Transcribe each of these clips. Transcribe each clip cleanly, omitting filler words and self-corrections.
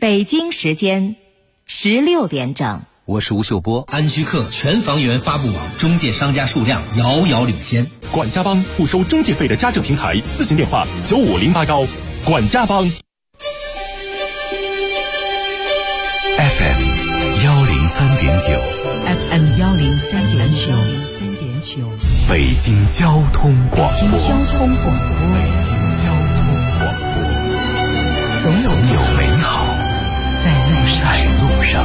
北京时间16点整。 我是吴秀波。 安居客全房源发布网中介商家数量遥遥领先。 管家帮不收中介费的家政平台，咨询电话9508管家帮。 FM 103.9 FM 103.9 北京交通广播。 北京交通广播。总有美好在路上。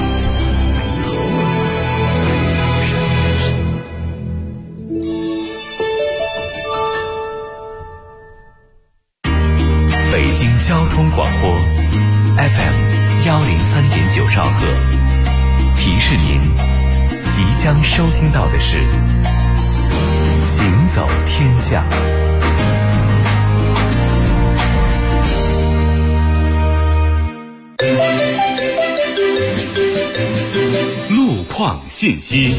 北京交通广播 FM 103.9兆赫，提示您即将收听到的是行走天下。 路况信息。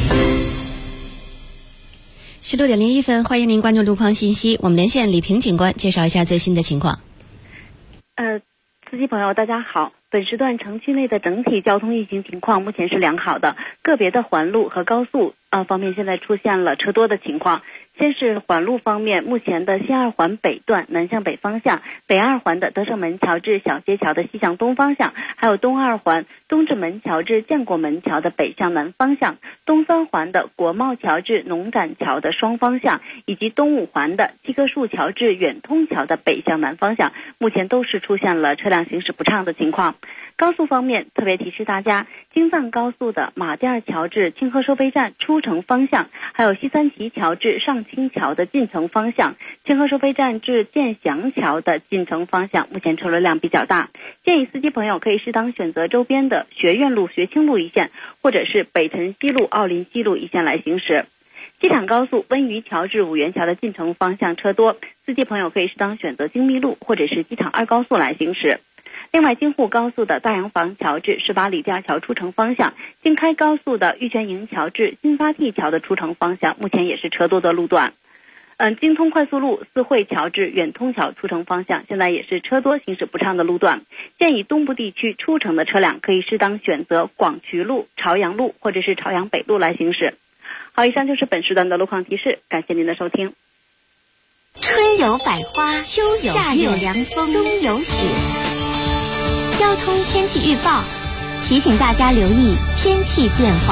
16点01分，欢迎您关注路况信息。我们连线李平警官，介绍一下最新的情况。 司机朋友大家好，本时段城区内的整体交通运行情况目前是良好的，个别的环路和高速方面现在出现了车多的情况。先是环路方面，目前的西二环北段南向北方向，北二环的德胜门桥至小街桥的西向东方向，还有东二环东直门桥至建国门桥的北向南方向，东三环的国贸桥至农展桥的双方向，以及东五环的七棵树桥至远通桥的北向南方向，目前都是出现了车辆行驶不畅的情况。高速方面，特别提示大家，京藏高速的马甸桥至清河收费站出城方向，还有西三旗桥至上清桥的进城方向，清河收费站至建祥桥的进城方向，目前车流量比较大。建议司机朋友可以适当选择周边的学院路、学清路一线，或者是北辰西路、奥林西路一线来行驶。机场高速温榆桥至五原桥的进城方向车多，司机朋友可以适当选择京密路或者是机场二高速来行驶。另外，京沪高速的大洋房桥至18里店桥出城方向，京开高速的玉泉营桥至新发地桥的出城方向，目前也是车多的路段。京通快速路四惠桥至远通桥出城方向，现在也是车多行驶不畅的路段。建议东部地区出城的车辆可以适当选择广渠路、朝阳路或者是朝阳北路来行驶。好，以上就是本时段的路况提示，感谢您的收听。 春有百花，秋有夏有凉风，冬有雪。交通天气预报提醒大家留意天气变化。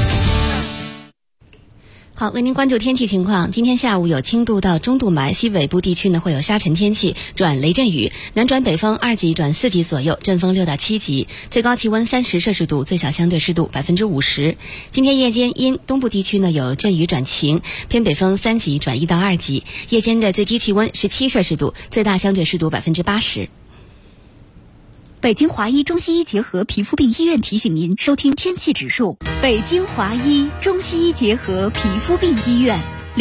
好，为您关注天气情况。今天下午有轻度到中度霾，西北部地区呢会有沙尘天气转雷阵雨，南转北风2级转4级左右，阵风6到7级，最高气温30摄氏度，最小相对湿度50%。今天夜间因东部地区呢有阵雨转晴，偏北风3级转1到2级，夜间的最低气温17摄氏度，最大相对湿度80%。 北京华医中西医结合皮肤病医院提醒您收听天气指数。北京华医中西医结合皮肤病医院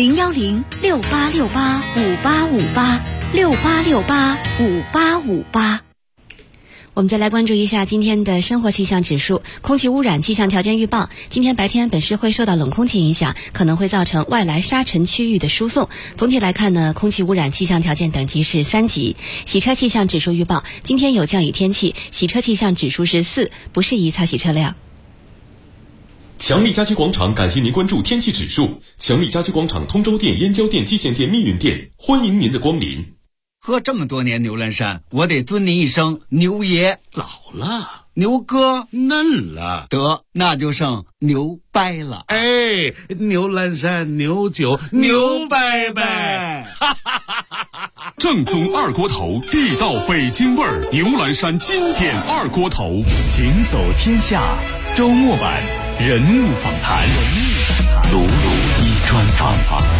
，01068685858，68685858。 我们再来关注一下今天的生活气象指数。空气污染气象条件预报，今天白天本市会受到冷空气影响，可能会造成外来沙尘区域的输送。总体来看呢，空气污染气象条件等级是3级。洗车气象指数预报，今天有降雨天气，洗车气象指数是4，不适宜擦洗车辆。 强力家居广场感谢您关注天气指数。强力家居广场通州店、燕郊店、蓟县店、密云店，欢迎您的光临。 喝这么多年牛栏山，我得尊您一声牛爷。 老了， 牛哥嫩了， 得那就剩牛掰了。 哎，牛栏山牛酒牛掰掰， 正宗二锅头，地道北京味儿，牛栏山经典二锅头。 行走天下周末版人物访谈，鲁鲁一专访。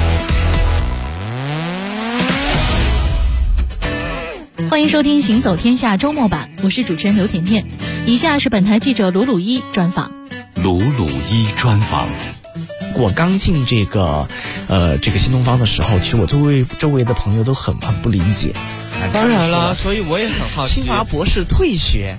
欢迎收听行走天下周末版，我是主持人刘甜甜。以下是本台记者鲁鲁一专访。 鲁鲁一专访。 我刚进这个新东方的时候，其实我周围的朋友都很不理解。 当然了，所以我也很好奇。 清华博士退学，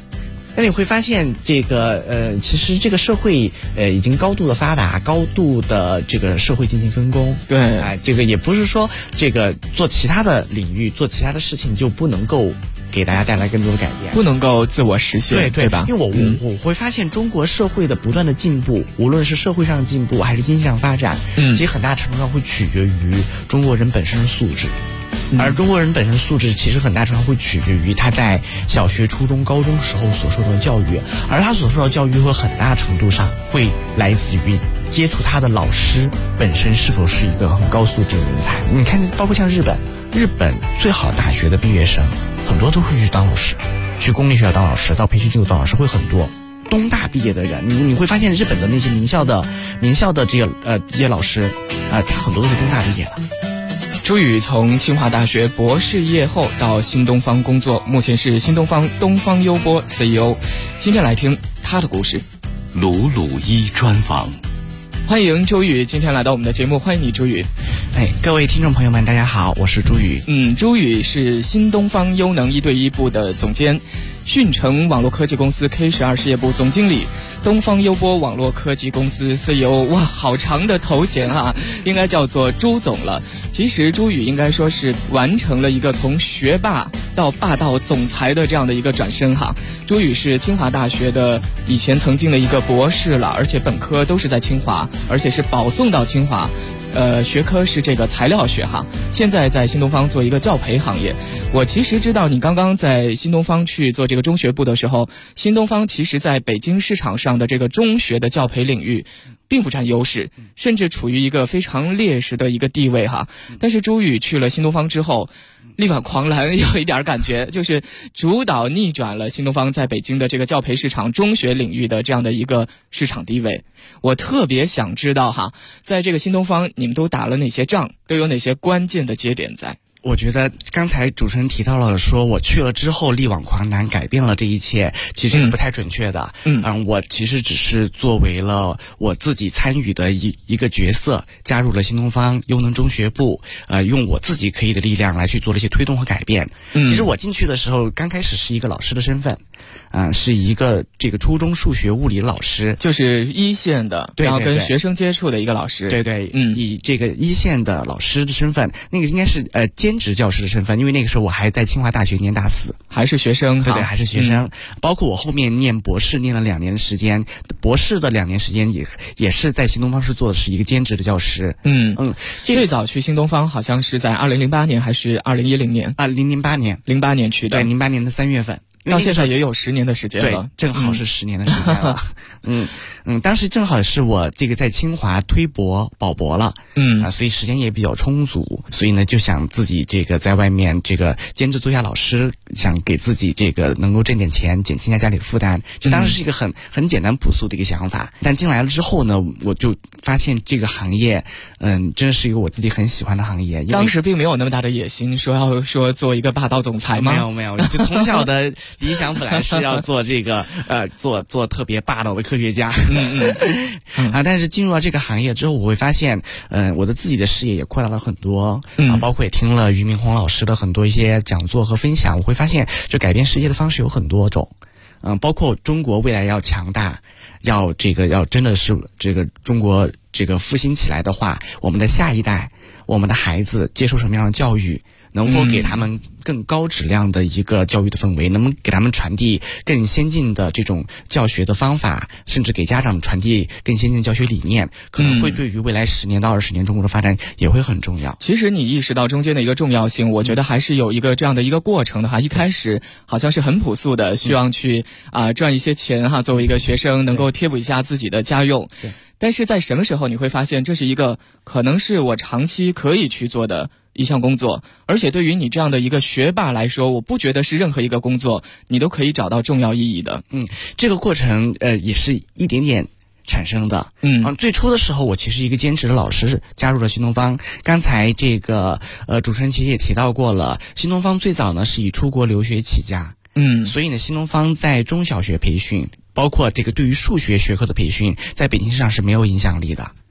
那你会发现这个其实这个社会已经高度的发达，高度的这个社会进行分工。 对， 这个也不是说这个做其他的领域做其他的事情就不能够给大家带来更多的改变， 不能够自我实现，对吧？ 因为我会发现中国社会的不断的进步，无论是社会上的进步还是经济上发展，其实很大程度上会取决于中国人本身的素质。而中国人本身素质其实很大程度上会取决于他在小学、初中、高中时候所受到的教育，而他所受到的教育会很大程度上会来自于接触他的老师本身是否是一个很高素质的人才。你看，包括像日本最好大学的毕业生很多都会去当老师，去公立学校当老师，到培训机构当老师会很多。东大毕业的人，你会发现日本的那些名校的这些老师他很多都是东大毕业的。 朱宇从清华大学博士业后到新东方工作，目前是新东方东方优播 CEO。今天来听他的故事。 鲁鲁一专访， 欢迎朱宇今天来到我们的节目，欢迎你朱宇。 各位听众朋友们，大家好，我是朱宇。 朱宇是新东方优能1对1部的总监，讯城网络科技公司 K12 事业部总经理，东方优播网络科技公司 CEO。 哇，好长的头衔啊，应该叫做朱总了。其实朱宇应该说是完成了一个从学霸到霸道总裁的这样的一个转身哈。朱宇是清华大学的以前曾经的一个博士了，而且本科都是在清华，而且是保送到清华。学科是这个材料学哈，现在在新东方做一个教培行业。我其实知道你刚刚在新东方去做这个中学部的时候，新东方其实在北京市场上的这个中学的教培领域并不占优势，甚至处于一个非常劣势的一个地位哈。但是朱宇去了新东方之后，力挽狂澜，有一点感觉，就是主导逆转了新东方在北京的这个教培市场中学领域的这样的一个市场地位。我特别想知道哈，在这个新东方你们都打了哪些仗，都有哪些关键的节点在？ 我觉得刚才主持人提到了说我去了之后力挽狂澜改变了这一切，其实不太准确的。我其实只是作为了我自己参与的一个角色，加入了新东方优能中学部，用我自己可以的力量来去做了一些推动和改变。其实我进去的时候刚开始是一个老师的身份，是一个这个初中数学物理老师， 就是一线的， 对， 然后跟学生接触的一个老师。 对，以这个一线的老师的身份，那个应该是兼职教师的身份，因为那个时候我还在清华大学念大4， 还是学生。 对，还是学生。包括我后面念博士念了2年的时间，博士的2年时间也是在新东方是做的是一个兼职的教师。 最早去新东方好像是在2008年还是2010年 ？08年去的。 对，08年的3月份。 到现在也有10年的时间了， 对，正好是10年的时间了。当时正好是我这个在清华推博保博了，所以时间也比较充足，所以呢就想自己这个在外面这个兼职做一下老师，想给自己这个能够挣点钱，减轻一下家里的负担。就当时是一个很简单朴素的一个想法，但进来了之后呢，我就发现这个行业，真的是一个我自己很喜欢的行业。 当时并没有那么大的野心，说做一个霸道总裁吗？ 没有，就从小的理想本来是要做这个做特别霸道的科学家。但是进入了这个行业之后，我会发现我的自己的视野也扩大了很多，包括也听了俞敏洪老师的很多一些讲座和分享，我会发现就改变世界的方式有很多种。包括中国未来要强大，要真的是这个中国这个复兴起来的话，我们的下一代，我们的孩子接受什么样的教育，能否给他们更高质量的一个教育的氛围，能不能给他们传递更先进的这种教学的方法，甚至给家长传递更先进的教学理念，可能会对于未来10年到20年中国的发展也会很重要。 其实你意识到中间的一个重要性，我觉得还是有一个这样的一个过程的哈。一开始好像是很朴素的，希望去赚一些钱哈，作为一个学生能够贴补一下自己的家用。但是在什么时候你会发现这是一个可能是我长期可以去做的一项工作，而且对于你这样的一个学霸来说，我不觉得是任何一个工作你都可以找到重要意义的。 这个过程也是一点点产生的。最初的时候我其实一个兼职的老师加入了新东方。刚才这个主持人其实也提到过了，新东方最早呢是以出国留学起家。所以呢新东方在中小学培训，包括这个对于数学学科的培训，在北京市场是没有影响力的。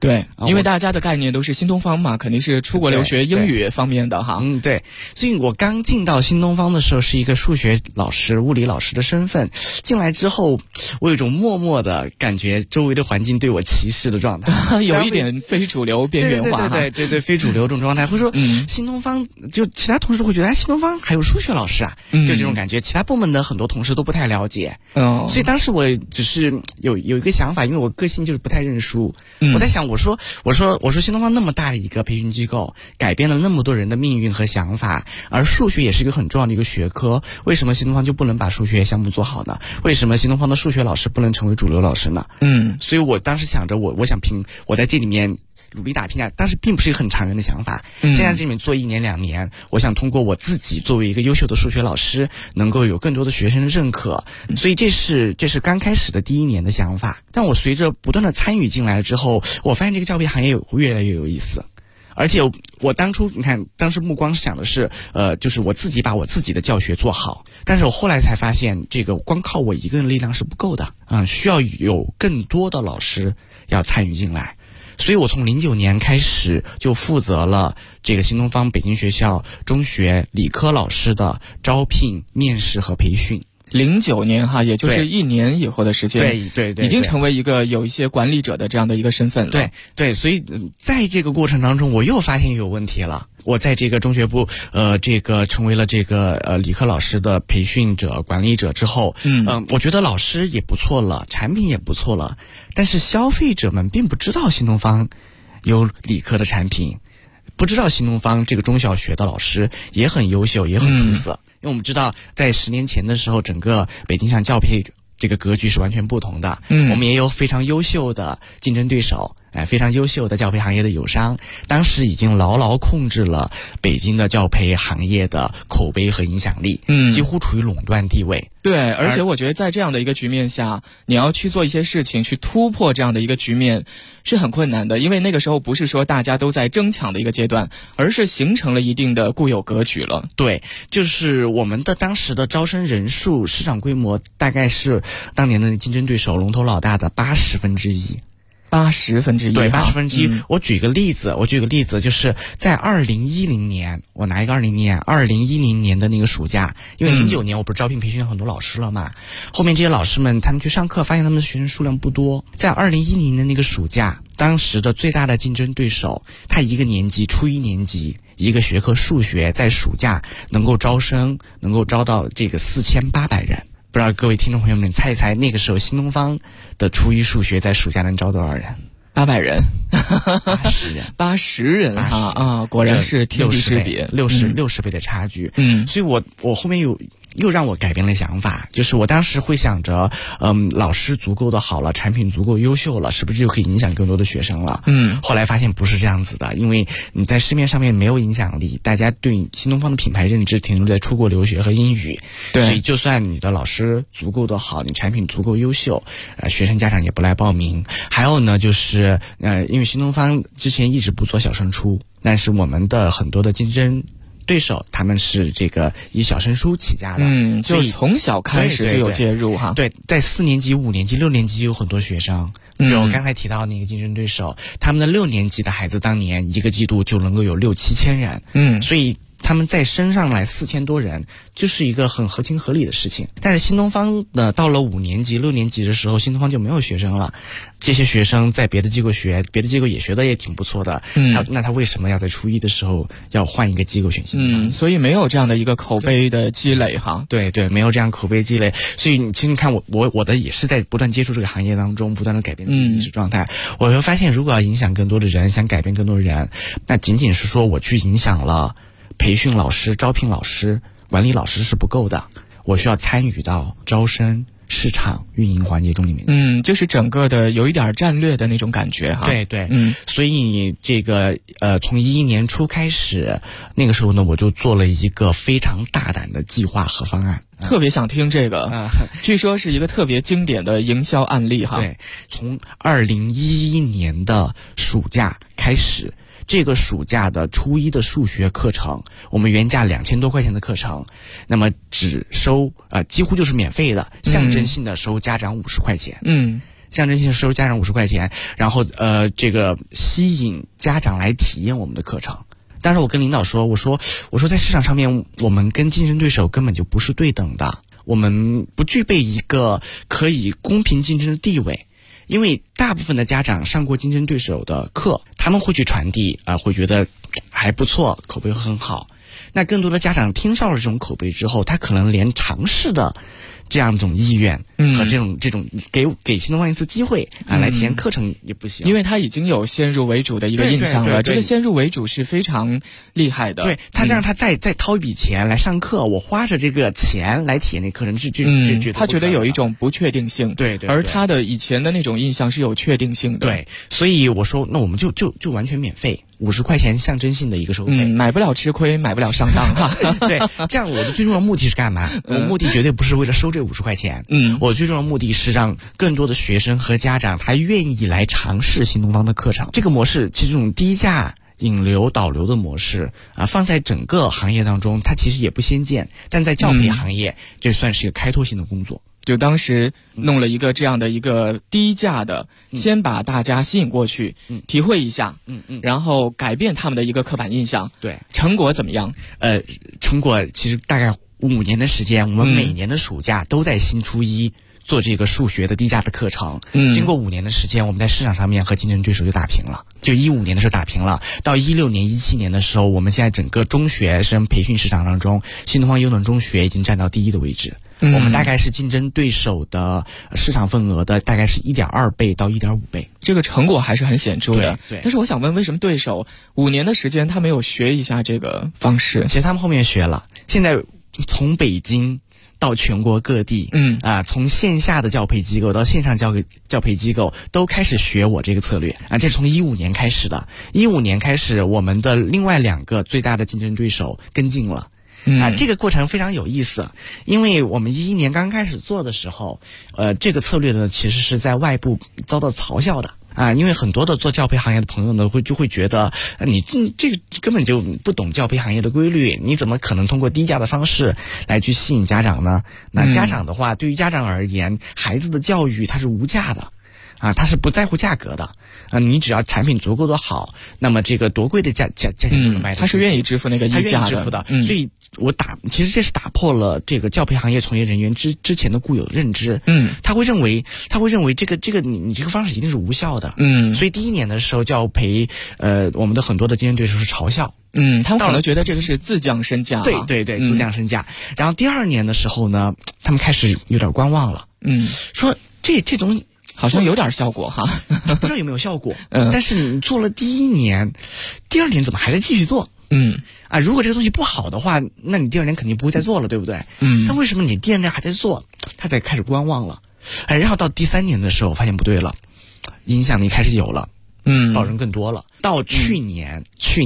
对，因为大家的概念都是新东方嘛，肯定是出国留学英语方面的哈。 对。所以我刚进到新东方的时候是一个数学老师、物理老师的身份，进来之后，我有一种默默的感觉，周围的环境对我歧视的状态， 有一点非主流边缘化。 对，非主流这种状态，会说新东方就其他同事会觉得，新东方还有数学老师啊，就这种感觉，其他部门的很多同事都不太了解。所以当时我只是有一个想法，因为我个性就是不太认输，我在想。我说新东方那么大的一个培训机构，改变了那么多人的命运和想法，而数学也是一个很重要的一个学科，为什么新东方就不能把数学项目做好呢？为什么新东方的数学老师不能成为主流老师呢？所以我当时想着我想我在这里面努力打拼啊，当时并不是一个很长远的想法。现在这里面做1年2年，我想通过我自己作为一个优秀的数学老师，能够有更多的学生的认可。所以这是刚开始的第1年的想法。但我随着不断的参与进来了之后，我发现这个教培行业越来越有意思。而且我当初你看，当时目光想的是，就是我自己把我自己的教学做好。但是我后来才发现，这个光靠我一个人力量是不够的，需要有更多的老师要参与进来。所以我从09年开始就负责了这个新东方北京学校中学理科老师的招聘、面试和培训。 09年哈，也就是1年以后的时间， 对， 已经成为一个有一些管理者的这样的一个身份了。 对，所以在这个过程当中，我又发现有问题了。我在这个中学部，这个成为了这个理科老师的培训者、管理者之后，我觉得老师也不错了，产品也不错了，但是消费者们并不知道新东方有理科的产品，不知道新东方这个中小学的老师也很优秀，也很出色。因为我们知道，在10年前的时候，整个北京上教培这个格局是完全不同的。我们也有非常优秀的竞争对手，非常优秀的教培行业的友商，当时已经牢牢控制了北京的教培行业的口碑和影响力，几乎处于垄断地位。 对，而且我觉得在这样的一个局面下，你要去做一些事情，去突破这样的一个局面是很困难的，因为那个时候不是说大家都在争抢的一个阶段，而是形成了一定的固有格局了。 对，就是我们的当时的招生人数、市场规模大概是当年的竞争对手龙头老大的1/80。 1/80， 对，1/80。我举个例子，就是在2010年，我拿一个2010年的那个暑假，因为09年我不是招聘培训很多老师了嘛，后面这些老师们他们去上课，发现他们的学生数量不多。在2010年的那个暑假，当时的最大的竞争对手，他一个年级初1年级一个学科数学，在暑假能够招到这个4800人。不知道各位听众朋友们猜一猜，那个时候新东方的初1数学在暑假能招多少人 ？800人 ，80人 ，80人啊！果然是天地之别 ，60倍的差距。所以我后面又让我改变了想法，就是我当时会想着，老师足够的好了，产品足够优秀了，是不是就可以影响更多的学生了？后来发现不是这样子的，因为你在市面上面没有影响力，大家对新东方的品牌认知停留在出国留学和英语， 对， 所以就算你的老师足够的好，你产品足够优秀，学生家长也不来报名。还有呢，就是因为新东方之前一直不做小升初，但是我们的很多的竞争对手他们是这个以小升初起家的， 就从小开始就有介入哈。 对，在4年级、5年级、6年级有很多学生，比如我刚才提到那个竞争对手，他们的6年级的孩子当年一个季度就能够有6-7千人，所以他们再升上来4000多人，就是一个很合情合理的事情。但是新东方呢，到了5年级、6年级的时候，新东方就没有学生了。这些学生在别的机构学，别的机构也学的也挺不错的。那他为什么要在初1的时候要换一个机构选新东方？ 所以没有这样的一个口碑的积累哈。 对，没有这样口碑积累。所以你其实看我的也是在不断接触这个行业当中，不断的改变自己的意识状态。我会发现，如果要影响更多的人，想改变更多的人，那仅仅是说我去影响了培训老师、招聘老师、管理老师是不够的，我需要参与到招生、市场、运营环节中里面去。 就是整个的有一点战略的那种感觉哈。 对，所以这个从2011年初开始，那个时候呢，我就做了一个非常大胆的计划和方案。 特别想听这个，据说是一个特别经典的营销案例哈。 对，从2011年的暑假开始。这个暑假的初1的数学课程，我们原价2000多块钱的课程，那么只收几乎就是免费的，象征性的收家长50块钱。 象征性收入家长50块钱，然后这个吸引家长来体验我们的课程。当时我跟领导说，我说在市场上面我们跟竞争对手根本就不是对等的，我们不具备一个可以公平竞争的地位。因为大部分的家长上过竞争对手的课，他们会去传递会觉得还不错，口碑很好。那更多的家长听到了这种口碑之后，他可能连尝试的这样一种意愿和这种给新东方一次机会来体验课程也不行， 因为他已经有先入为主的一个印象了。这个先入为主是非常厉害的。 对，他让他再掏一笔钱来上课，我花着这个钱来体验那课程， 他觉得有一种不确定性。 对， 而他的以前的那种印象是有确定性的。 对，所以我说那我们就完全免费。50块钱象征性的一个收费， 买不了吃亏，买不了上当哈。 对，这样我的最重要的目的是干嘛？我目的绝对不是为了收这50块钱，我最重要的目的是让更多的学生和家长他愿意来尝试新东方的课程。这个模式其实这种低价引流导流的模式放在整个行业当中，它其实也不鲜见，但在教培行业这算是一个开拓性的工作。 就当时弄了一个这样的一个低价的，先把大家吸引过去，体会一下，然后改变他们的一个刻板印象。 对， 成果怎么样？ 成果其实大概5年的时间，我们每年的暑假都在新初一做这个数学的低价的课程。经过5年的时间，我们在市场上面和竞争对手就打平了。就15年的时候打平了，到16年、17年的时候，我们现在整个中学生培训市场当中，新东方优能中学已经占到第1的位置。我们大概是竞争对手的市场份额的大概是1.2倍到1.5倍， 这个成果还是很显著的。 对， 但是我想问，为什么对手5年的时间他没有学一下这个方式？ 其实他们后面学了，现在从北京到全国各地，从线下的教培机构到线上教培机构都开始学我这个策略这是从15年开始的。15年开始，我们的另外2个最大的竞争对手跟进了。这个过程非常有意思，因为我们11年刚开始做的时候，这个策略呢其实是在外部遭到嘲笑的因为很多的做教培行业的朋友呢就会觉得你这个根本就不懂教培行业的规律，你怎么可能通过低价的方式来去吸引家长呢？那家长的话，对于家长而言，孩子的教育它是无价的。他是不在乎价格的你只要产品足够的好，那么这个多贵的价钱都能卖。 他是愿意支付那个溢价的， 所以其实这是打破了这个教培行业从业人员之前的固有的认知。他会认为这个你这个方式一定是无效的。所以第1年的时候，教培我们的很多的竞争对手是嘲笑。 他们可能觉得这个是自降身价。 对，自降身价。然后第2年的时候呢，他们开始有点观望了。说这东西好像有点效果哈， 不知道有没有效果。但是你做了第1年，第2年怎么还在继续做？如果这个东西不好的话，那你第2年肯定不会再做了，对不对？但为什么你第2年还在做？他才开始观望了。然后到第3年的时候，发现不对了，影响力开始有了。报人更多了。到去年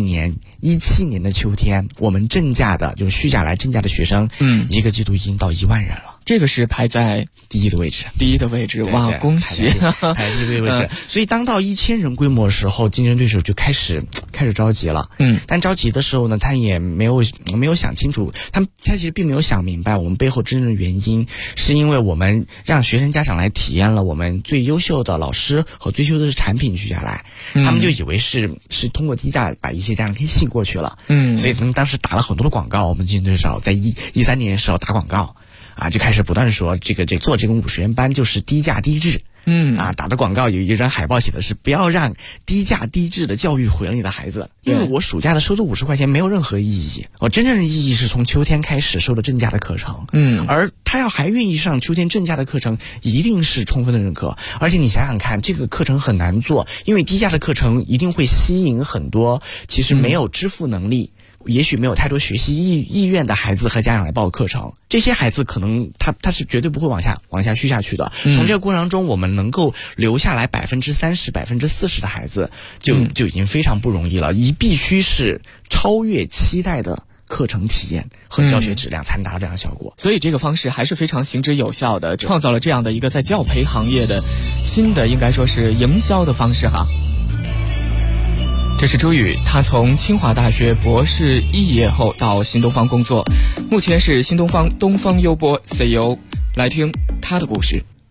17年的秋天，我们正价的就是虚假来正价的学生，一个季度已经到1万人了。 这个是排在第1的位置。 第1的位置，哇，恭喜！ 排第1的位置。所以当到1000人规模的时候，竞争对手就开始着急了。但着急的时候呢，他也没有想清楚，他其实并没有想明白我们背后真正的原因，是因为我们让学生家长来体验了我们最优秀的老师和最优秀的产品取下来，他们就以为是通过低价把一些家长给吸过去了。所以他们当时打了很多的广告，我们竞争对手在13年的时候打广告。就开始不断说这做这种50元班就是低价低质。打的广告有一张海报写的是不要让低价低质的教育毁了你的孩子。因为我暑假的收的50块钱没有任何意义，我真正的意义是从秋天开始收的正价的课程。而他还愿意上秋天正价的课程，一定是充分的认可。而且你想想看，这个课程很难做，因为低价的课程一定会吸引很多其实没有支付能力，也许没有太多学习意愿的孩子和家长来报课程。这些孩子可能他是绝对不会往下续下去的。从这个过程中，我们能够留下来30%、40%的孩子，就已经非常不容易了。必须是超越期待的课程体验和教学质量才能达到这样的效果。 所以这个方式还是非常行之有效的，创造了这样的一个在教培行业的新的应该说是营销的方式哈。这是朱宇，他从清华大学博士肄业后到新东方工作，目前是新东方东方优播 CEO， 来听他的故事。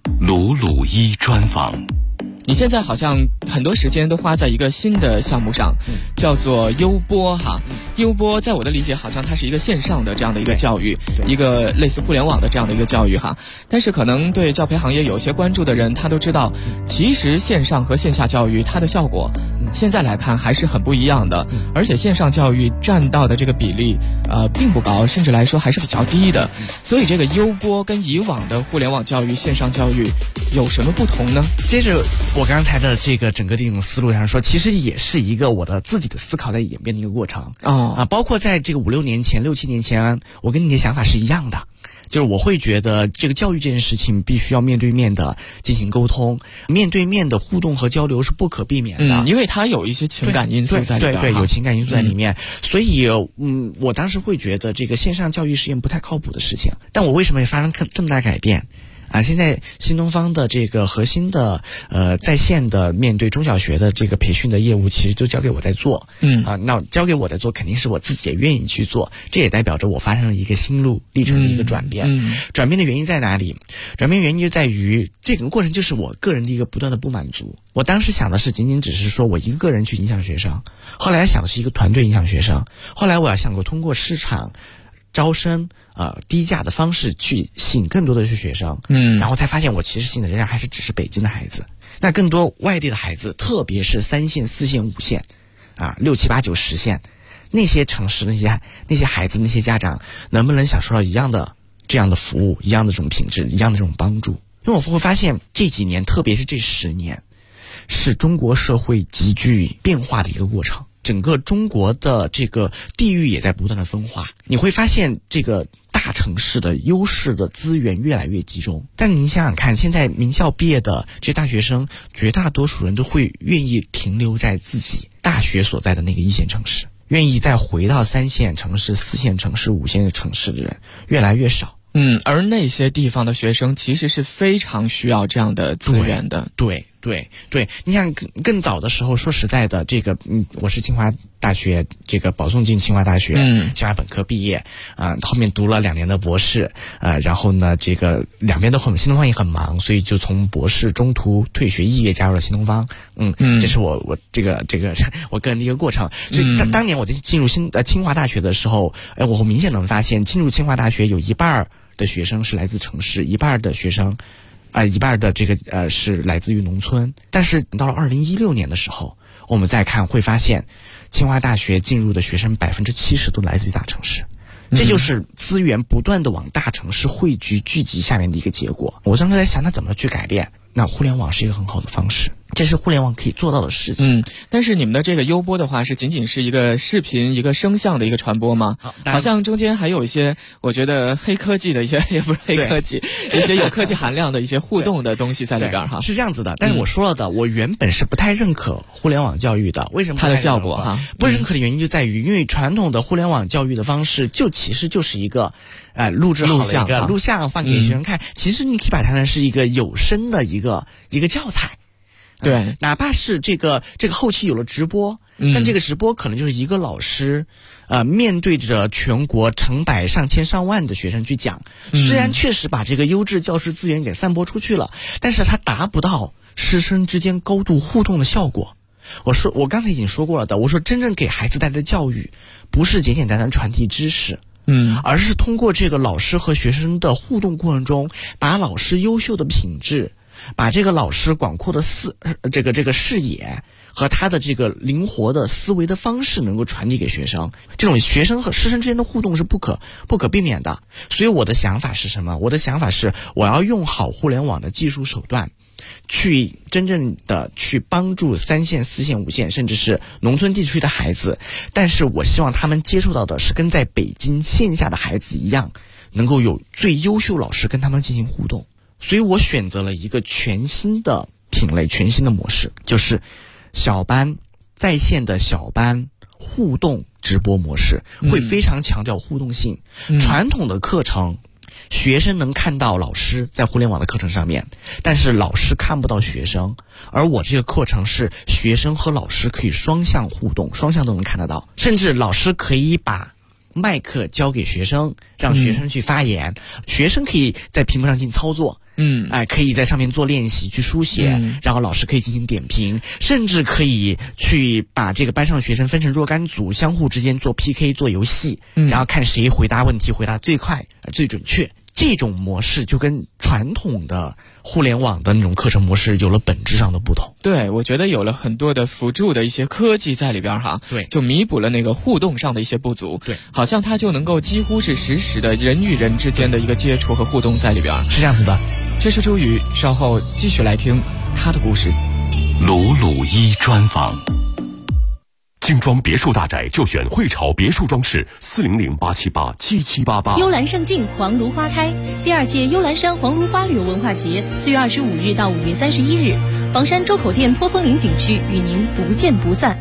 鲁鲁一专访。 你现在好像很多时间都花在一个新的项目上，叫做优播哈。优播在我的理解好像它是一个线上的这样的一个教育，一个类似互联网的这样的一个教育哈。但是可能对教培行业有些关注的人，他都知道，其实线上和线下教育它的效果，现在来看还是很不一样的。而且线上教育占到的这个比例，并不高，甚至来说还是比较低的。所以这个优播跟以往的互联网教育、线上教育有什么不同呢？ 接着我刚才的这个整个这种思路上说，其实也是一个我的自己的思考在演变的一个过程包括在这个5、6年前、6、7年前，我跟你的想法是一样的。就是我会觉得这个教育这件事情必须要面对面的进行沟通，面对面的互动和交流是不可避免的， 因为它有一些情感因素在里边， 对，有情感因素在里面，所以我当时会觉得这个线上教育是一件不太靠谱的事情。但我为什么也发生这么大改变？现在新东方的这个核心的在线的面对中小学的这个培训的业务，其实就交给我在做。那交给我在做，肯定是我自己也愿意去做，这也代表着我发生了一个心路历程的一个转变。转变的原因在哪里？转变原因就在于这个过程就是我个人的一个不断的不满足。我当时想的是仅仅只是说我一个人去影响学生，后来想的是一个团队影响学生，后来我要想过通过市场招生低价的方式去吸引更多的学生，然后才发现我其实吸引的仍然还是只是北京的孩子，那更多外地的孩子，特别是3线、4线、5线6、7、8、9、10线那些城市那些孩子那些家长能不能享受到一样的这样的服务，一样的这种品质，一样的这种帮助？因为我会发现这几年，特别是这10年，是中国社会急剧变化的一个过程。整个中国的这个地域也在不断的分化，你会发现这个大城市的优势的资源越来越集中。但您想想看，现在名校毕业的这些大学生，绝大多数人都会愿意停留在自己大学所在的那个1线城市，愿意再回到3线城市、4线城市、5线城市的人越来越少。 而那些地方的学生其实是非常需要这样的资源的。 对，你想更早的时候，说实在的，这个我是清华大学这个保送进清华大学，清华本科毕业后面读了2年的博士然后呢这个两边都新东方也很忙，所以就从博士中途退学1月加入了新东方。这是我这个我个人的一个过程。所以当年我在进入清华大学的时候，我明显能发现进入清华大学有一半的学生是来自城市，一半的学生一半的这个是来自于农村。但是到了2016年的时候，我们再看会发现，清华大学进入的学生70%都来自于大城市。这就是资源不断的往大城市汇聚聚集下面的一个结果。我当时在想，那怎么去改变？那互联网是一个很好的方式，这是互联网可以做到的事情。 但是你们的这个优播的话，是仅仅是一个视频、一个声像的一个传播吗？好像中间还有一些，我觉得黑科技的一些，也不是黑科技，一些有科技含量的一些互动的东西在里边哈。 是这样子的，但是我说了的，我原本是不太认可互联网教育的。为什么？ 它的效果哈， 不认可的原因就在于，因为传统的互联网教育的方式，其实就是一个录制好了一个录像放给学生看，其实你可以把它呢是一个有声的一个教材。 对， 哪怕是这个后期有了直播，但这个直播可能就是一个老师面对着全国成百上千上万的学生去讲，虽然确实把这个优质教师资源给散播出去了，但是它达不到师生之间高度互动的效果。我刚才已经说过了的，我说真正给孩子带来的教育不是简简单单传递知识，而是通过这个老师和学生的互动过程中，把老师优秀的品质，把这个老师广阔的这个视野和他的这个灵活的思维的方式能够传递给学生。这种学生和师生之间的互动是不可避免的。所以我的想法是什么？我的想法是我要用好互联网的技术手段，去真正的去帮助3线、4线、5线，甚至是农村地区的孩子。但是我希望他们接触到的是跟在北京线下的孩子一样，能够有最优秀老师跟他们进行互动。所以我选择了一个全新的品类、全新的模式，就是小班在线的小班互动直播模式，会非常强调互动性。传统的课程，学生能看到老师在互联网的课程上面，但是老师看不到学生。而我这个课程是学生和老师可以双向互动，双向都能看得到，甚至老师可以把麦克交给学生，让学生去发言，学生可以在屏幕上进行操作， 可以在上面做练习去书写，然后老师可以进行点评，甚至可以去把这个班上的学生分成若干组，相互之间做 PK 做游戏，然后看谁回答问题回答最快最准确。这种模式就跟传统的互联网的那种课程模式有了本质上的不同。 对，我觉得有了很多的辅助的一些科技在里边哈， 对， 就弥补了那个互动上的一些不足。 对， 好像它就能够几乎是实时的人与人之间的一个接触和互动在里边。 是这样子的。 这是朱宇，稍后继续来听他的故事。 鲁鲁一专访。精装别墅大宅就选汇潮别墅装饰，400-878-7788。 幽兰胜境，黄芦花开。第2届幽兰山黄芦花旅游文化节，4月25日到5月31日，房山周口店坡峰岭景区与您不见不散。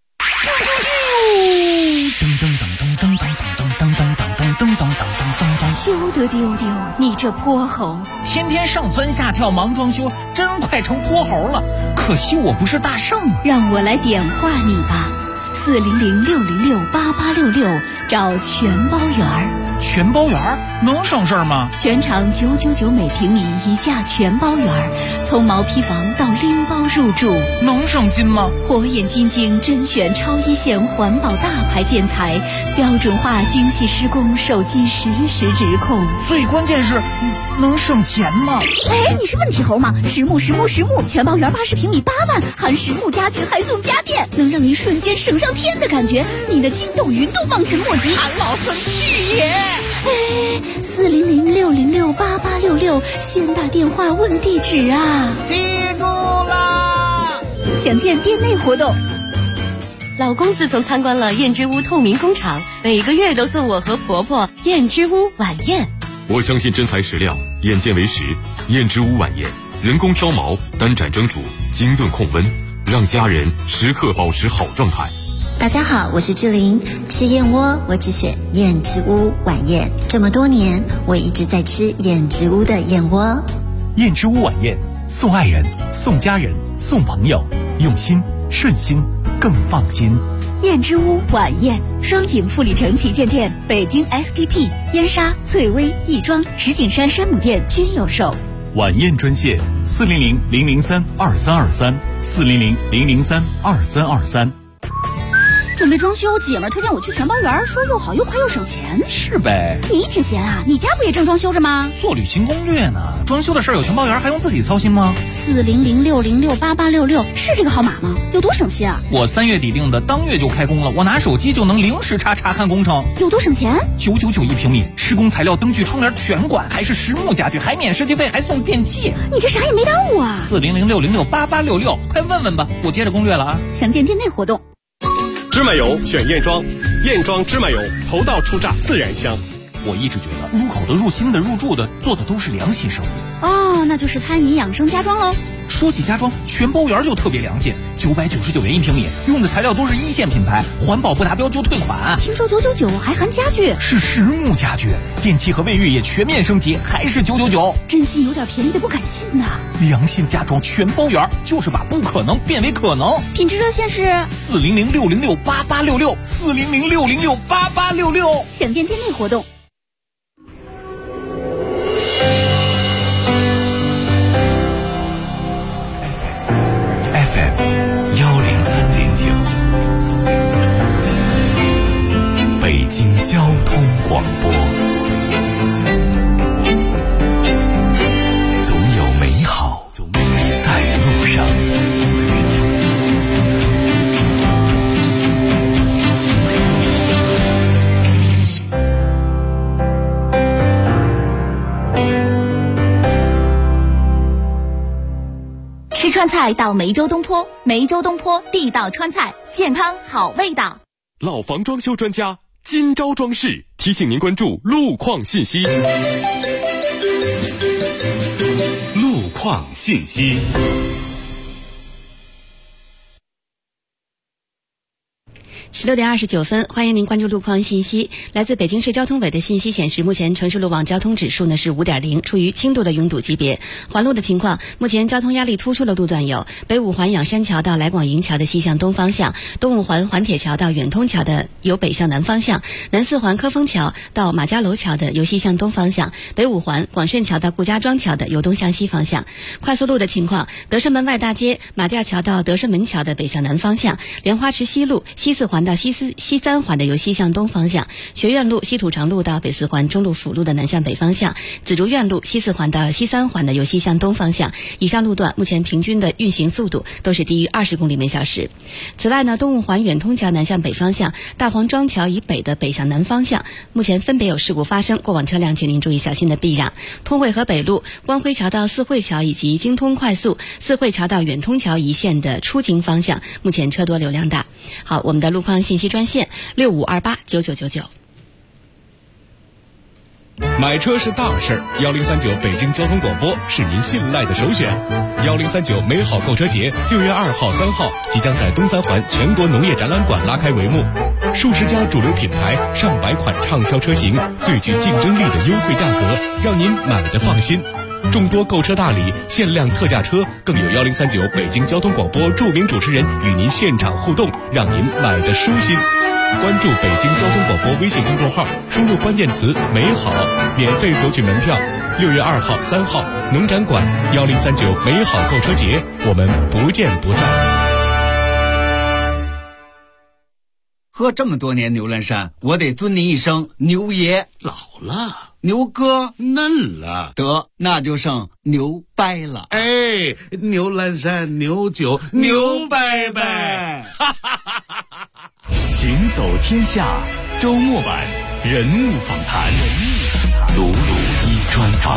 休得丢丢，你这泼猴！ 天天上蹿下跳忙装修，真快成泼猴了。可惜我不是大圣啊！ 让我来点化你吧，400-606-8866，找全包园儿。 全包园儿能省事儿吗？ 全场999每平米一价全包园儿，从毛坯房到拎包入住， 能省心吗？ 火眼金睛甄选超一线环保大牌建材，标准化精细施工，手机实时直控。 最关键是能省钱吗？ 哎，你是问题猴吗？实木全包园80平米8万，含实木家具还送家电，能让您瞬间省上天的感觉。你的筋斗云都望尘莫及。 俺老孙去也！ 哎，400-606-8866，先打电话问地址啊！ 记住啦！ 详见店内活动。 老公自从参观了燕之屋透明工厂，每个月都送我和婆婆燕之屋晚宴。 我相信真材实料，眼见为实。燕之屋晚宴，人工挑毛，单盏蒸煮，精炖控温，让家人时刻保持好状态。 大家好，我是志玲，吃燕窝我只选燕之屋晚宴。这么多年，我一直在吃燕之屋的燕窝。 燕之屋晚宴，送爱人，送家人，送朋友，用心顺心更放心。 燕之屋晚宴，双井富力城旗舰店、北京 SKP、燕莎、翠微、亦庄、石景山山姆店均有售。 晚宴专线400-003-2323，400-003-2323。 准备装修，姐们推荐我去全包园，说又好又快又省钱。 是呗。 你挺闲啊？你家不也正装修着吗？ 做旅行攻略呢。装修的事儿有全包园还用自己操心吗 ？400-606-8866是这个号码吗？有多省心啊？ 我3月底定的，当月就开工了。我拿手机就能零时查看工程。 有多省钱 ？999一平米，施工材料、灯具、窗帘全管，还是实木家具，还免设计费，还送电器。 你这啥也没耽误啊 ！400-606-8866，快问问吧。我接着攻略了啊。 详见店内活动。 芝麻油选燕庄，燕庄芝麻油头道出榨自然香。 我一直觉得入口的、入心的、入住的做的都是良心生意。 哦，那就是餐饮养生家装喽。 说起家装，全包园就特别良心，999元一平米，用的材料都是1线品牌，环保不达标就退款。 听说999还含家具， 是实木家具，电器和卫浴也全面升级，还是999。 真心有点便宜的不敢信呐。 良心家装全包园，就是把不可能变为可能。 品质热线是 400-606-8866，400-606-8866。 详见店内活动。 103.9，北京交通广播，总有美好在路上。 吃川菜到梅州东坡，梅州东坡地道川菜，健康好味道。 老房装修专家金招装饰提醒您关注路况信息。 路况信息。 16点29分，欢迎您关注路况信息。来自北京市交通委的信息显示，目前城市路网交通指数呢是5.0，处于轻度的拥堵级别。环路的情况，目前交通压力突出的路段有北五环仰山桥到来广营桥的西向东方向，东五环环铁桥到远通桥的由北向南方向，南四环科丰桥到马家楼桥的由西向东方向，北五环广顺桥到顾家庄桥的由东向西方向。快速路的情况，德胜门外大街马甸桥到德胜门桥的北向南方向，莲花池西路西四环到西三环的由西向东方向，学院路西土城路到北四环中路辅路的南向北方向，紫竹院路西四环到西三环的由西向东方向。以上路段目前平均的运行速度都是低于20公里每小时。此外呢，东五环远通桥南向北方向，大黄庄桥以北的北向南方向目前分别有事故发生，过往车辆请您注意小心的避让。通惠河北路光辉桥到四惠桥以及京通快速四惠桥到远通桥一线的出京方向目前车多流量大。好，我们的路况信息专线65289999。 买车是大事儿，1039北京交通广播是您信赖的首选。1039美好购车节6月2号、3号即将在东三环全国农业展览馆拉开帷幕，数十家主流品牌、上百款畅销车型，最具竞争力的优惠价格，让您买得放心。众多购车大礼、限量特价车，更有1039北京交通广播著名主持人与您现场互动，让您买得舒心。关注北京交通广播微信公众号，输入关键词美好，免费索取门票。6月2号、3号农展馆1039美好购车节，我们不见不散。 喝这么多年牛栏山，我得尊您一声牛爷。 老了， 牛哥嫩了， 得那就剩牛掰了。 哎，牛栏山牛酒牛掰掰。 行走天下周末版人物访谈，鲁鲁一专访。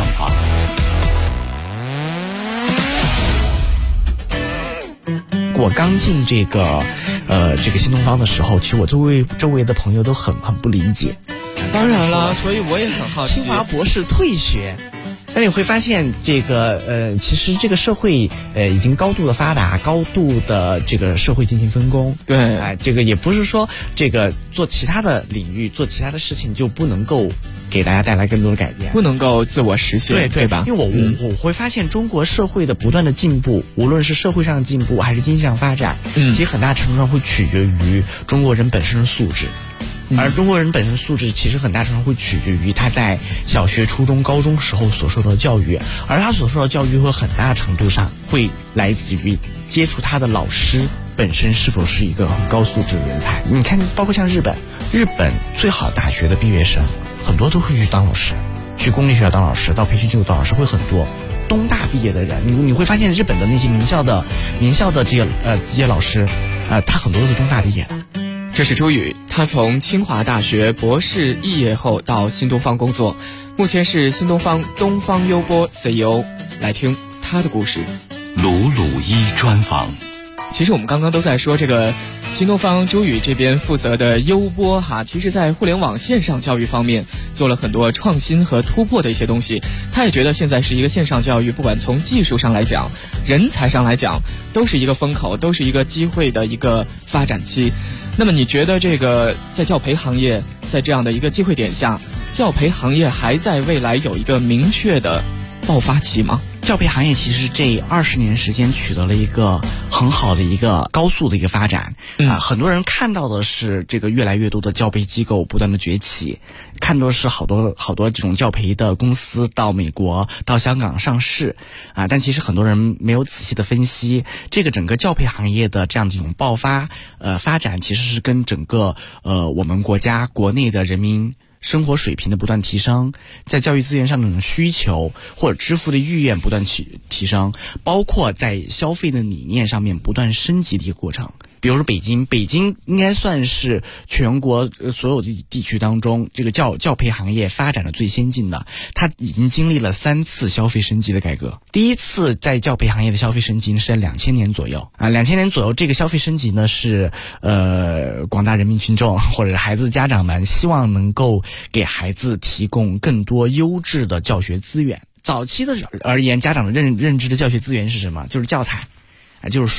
我刚进这个新东方的时候，其实我周围的朋友都很不理解。 当然了，所以我也很好奇。 清华博士退学，但你会发现其实这个社会已经高度的发达，高度的这个社会进行分工。 对， 这个也不是说这个做其他的领域、做其他的事情就不能够给大家带来更多的改变， 不能够自我实现，对吧？ 因为我会发现中国社会的不断的进步，无论是社会上的进步还是经济上发展，其实很大程度上会取决于中国人本身的素质。而中国人本身素质其实很大程度会取决于他在小学、初中、高中时候所受到的教育，而他所受到的教育会很大程度上会来自于接触他的老师本身是否是一个很高素质的人才。你看，包括像日本最好大学的毕业生很多都会去当老师，去公立学校当老师，到培训机构当老师会很多。东大毕业的人，你会发现日本的那些名校的这些老师，他很多都是东大毕业的。 这是朱宇，他从清华大学博士肄业后到新东方工作，目前是新东方东方优播 CEO。 来听他的故事。 鲁鲁一专访。 其实我们刚刚都在说这个新东方朱宇这边负责的优播其实在互联网线上教育方面做了很多创新和突破的一些东西。他也觉得现在是一个线上教育，不管从技术上来讲，人才上来讲，都是一个风口，都是一个机会的一个发展期。那么你觉得这个在教培行业，在这样的一个机会点下，教培行业还在未来有一个明确的爆发期吗？ 教培行业其实这20年时间取得了一个很好的一个高速的一个发展很多人看到的是这个越来越多的教培机构不断的崛起，看到的是好多这种教培的公司到美国到香港上市但其实很多人没有仔细的分析这个整个教培行业的这样的一种爆发发展，其实是跟整个我们国家国内的人民生活水平的不断提升，在教育资源上的需求或者支付的意愿不断提升，包括在消费的理念上面不断升级的一个过程。比如说北京应该算是全国所有的地区当中这个教培行业发展的最先进的，它已经经历了3次消费升级的改革。第一次在教培行业的消费升级是在2000年左右2000年左右这个消费升级呢是广大人民群众或者孩子家长们希望能够给孩子提供更多优质的教学资源。早期的而言，家长的认知的教学资源是什么？就是教材就是书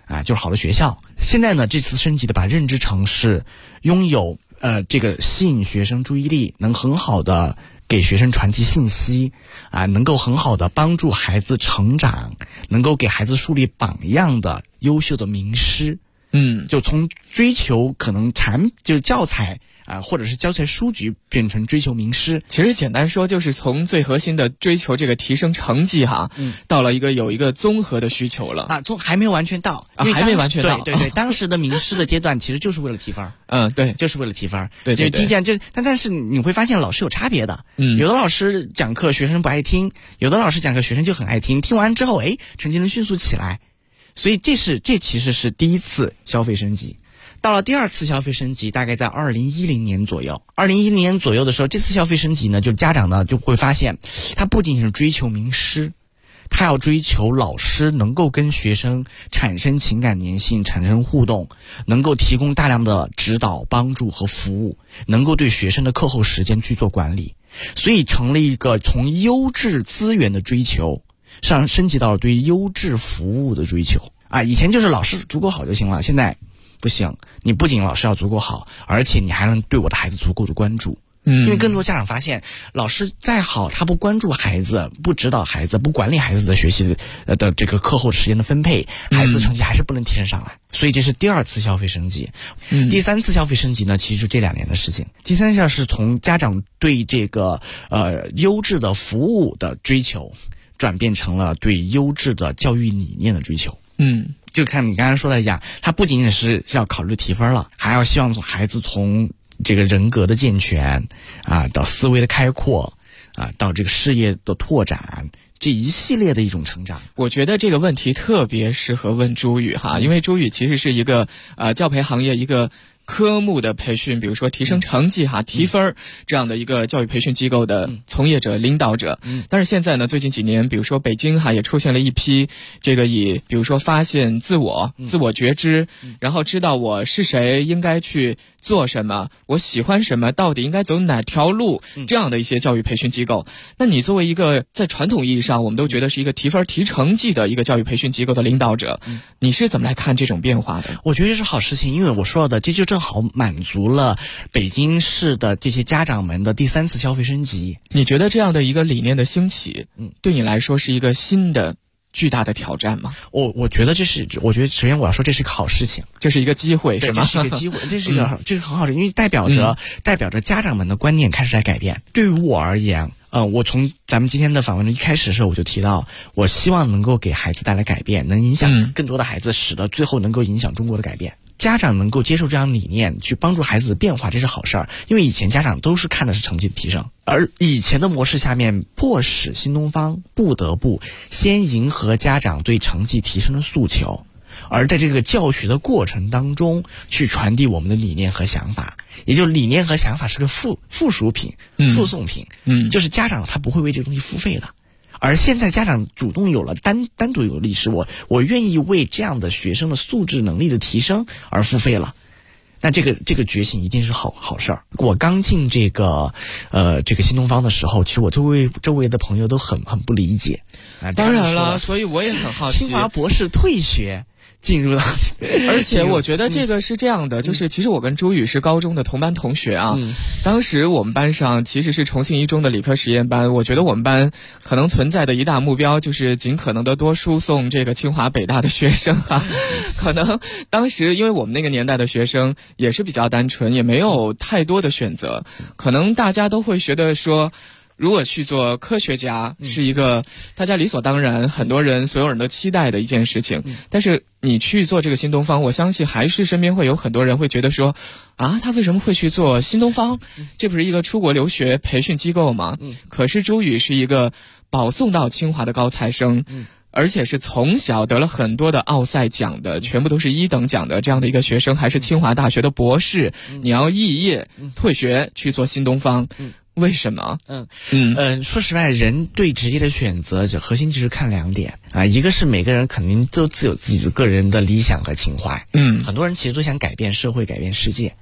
就是好的学校。现在呢，这次升级的把认知成是拥有这个吸引学生注意力，能很好的给学生传递信息能够很好的帮助孩子成长，能够给孩子树立榜样的优秀的名师。就从追求可能就是教材或者是教材书籍变成追求名师。 其实简单说就是从最核心的追求这个提升成绩到了有一个综合的需求了还没有完全到还没完全到。 对，当时的名师的阶段其实就是为了提分。 对， 就是为了提分。 对， 第一件但是你会发现老师有差别的。有的老师讲课学生不爱听，有的老师讲课学生就很爱听，听完之后成绩能迅速起来。所以这其实是第一次消费升级。到了第二次消费升级，大概在2010年左右。2010年左右的时候，这次消费升级呢，就家长呢就会发现，他不仅是追求名师，他要追求老师能够跟学生产生情感粘性，产生互动，能够提供大量的指导、帮助和服务，能够对学生的课后时间去做管理。所以成了一个从优质资源的追求升级到了对优质服务的追求以前就是老师足够好就行了，现在不行，你不仅老师要足够好，而且你还能对我的孩子足够的关注。因为更多家长发现，老师再好，他不关注孩子，不指导孩子，不管理孩子的学习的这个课后时间的分配，孩子成绩还是不能提升上来。所以这是第二次消费升级。第三次消费升级呢，其实就这2年的事情。第三项是从家长对这个优质的服务的追求，转变成了对优质的教育理念的追求。就看你刚才说的一样，他不仅仅是要考虑提分了，还要希望孩子从这个人格的健全到思维的开阔到这个事业的拓展，这一系列的一种成长。 我觉得这个问题特别适合问朱宇因为朱宇其实是一个教培行业一个科目的培训，比如说提升成绩提分这样的一个教育培训机构的从业者领导者。但是现在呢，最近几年比如说北京也出现了一批这个比如说发现自我觉知，然后知道我是谁，应该去做什么，我喜欢什么，到底应该走哪条路，这样的一些教育培训机构。那你作为一个在传统意义上我们都觉得是一个提分提成绩的一个教育培训机构的领导者，你是怎么来看这种变化的？ 我觉得这是好事情，因为我说的这就正好满足了北京市的这些家长们的第三次消费升级。 你觉得这样的一个理念的兴起对你来说是一个新的巨大的挑战吗？ 我觉得首先我要说这是个好事情， 这是一个机会，是吗？ 这是一个机会，这是很好的，因为代表着家长们的观念开始在改变。对于我而言，我从咱们今天的访问的一开始的时候我就提到，我希望能够给孩子带来改变，能影响更多的孩子，使得最后能够影响中国的改变。家长能够接受这样理念，去帮助孩子的变化，这是好事儿。因为以前家长都是看的是成绩的提升，而以前的模式下面，迫使新东方不得不先迎合家长对成绩提升的诉求，而在这个教学的过程当中去传递我们的理念和想法。也就是理念和想法是个附属品、附送品，就是家长他不会为这个东西付费的。而现在家长主动有了单独有了意识，我愿意为这样的学生的素质能力的提升而付费了，那这个觉醒一定是好事儿。我刚进这个新东方的时候，其实我周围的朋友都很不理解当然了，所以我也很好奇， 清华博士退学进入了， 而且我觉得这个是这样的，就是其实我跟朱宇是高中的同班同学当时我们班上其实是重庆一中的理科实验班，我觉得我们班可能存在的一大目标就是尽可能的多输送这个清华北大的学生可能当时因为我们那个年代的学生也是比较单纯，也没有太多的选择，可能大家都会觉得说如果去做科学家是一个大家理所当然，所有人都期待的一件事情。但是你去做这个新东方，我相信还是身边会有很多人会觉得说他为什么会去做新东方？这不是一个出国留学培训机构吗？可是朱宇是一个保送到清华的高材生，而且是从小得了很多的奥赛奖的，全部都是1等奖的这样的一个学生，还是清华大学的博士，你要肄业退学去做新东方，为什么？ 说实话，人对职业的选择，核心就是看2点一个是每个人肯定都自有自己的个人的理想和情怀，很多人其实都想改变社会、改变世界。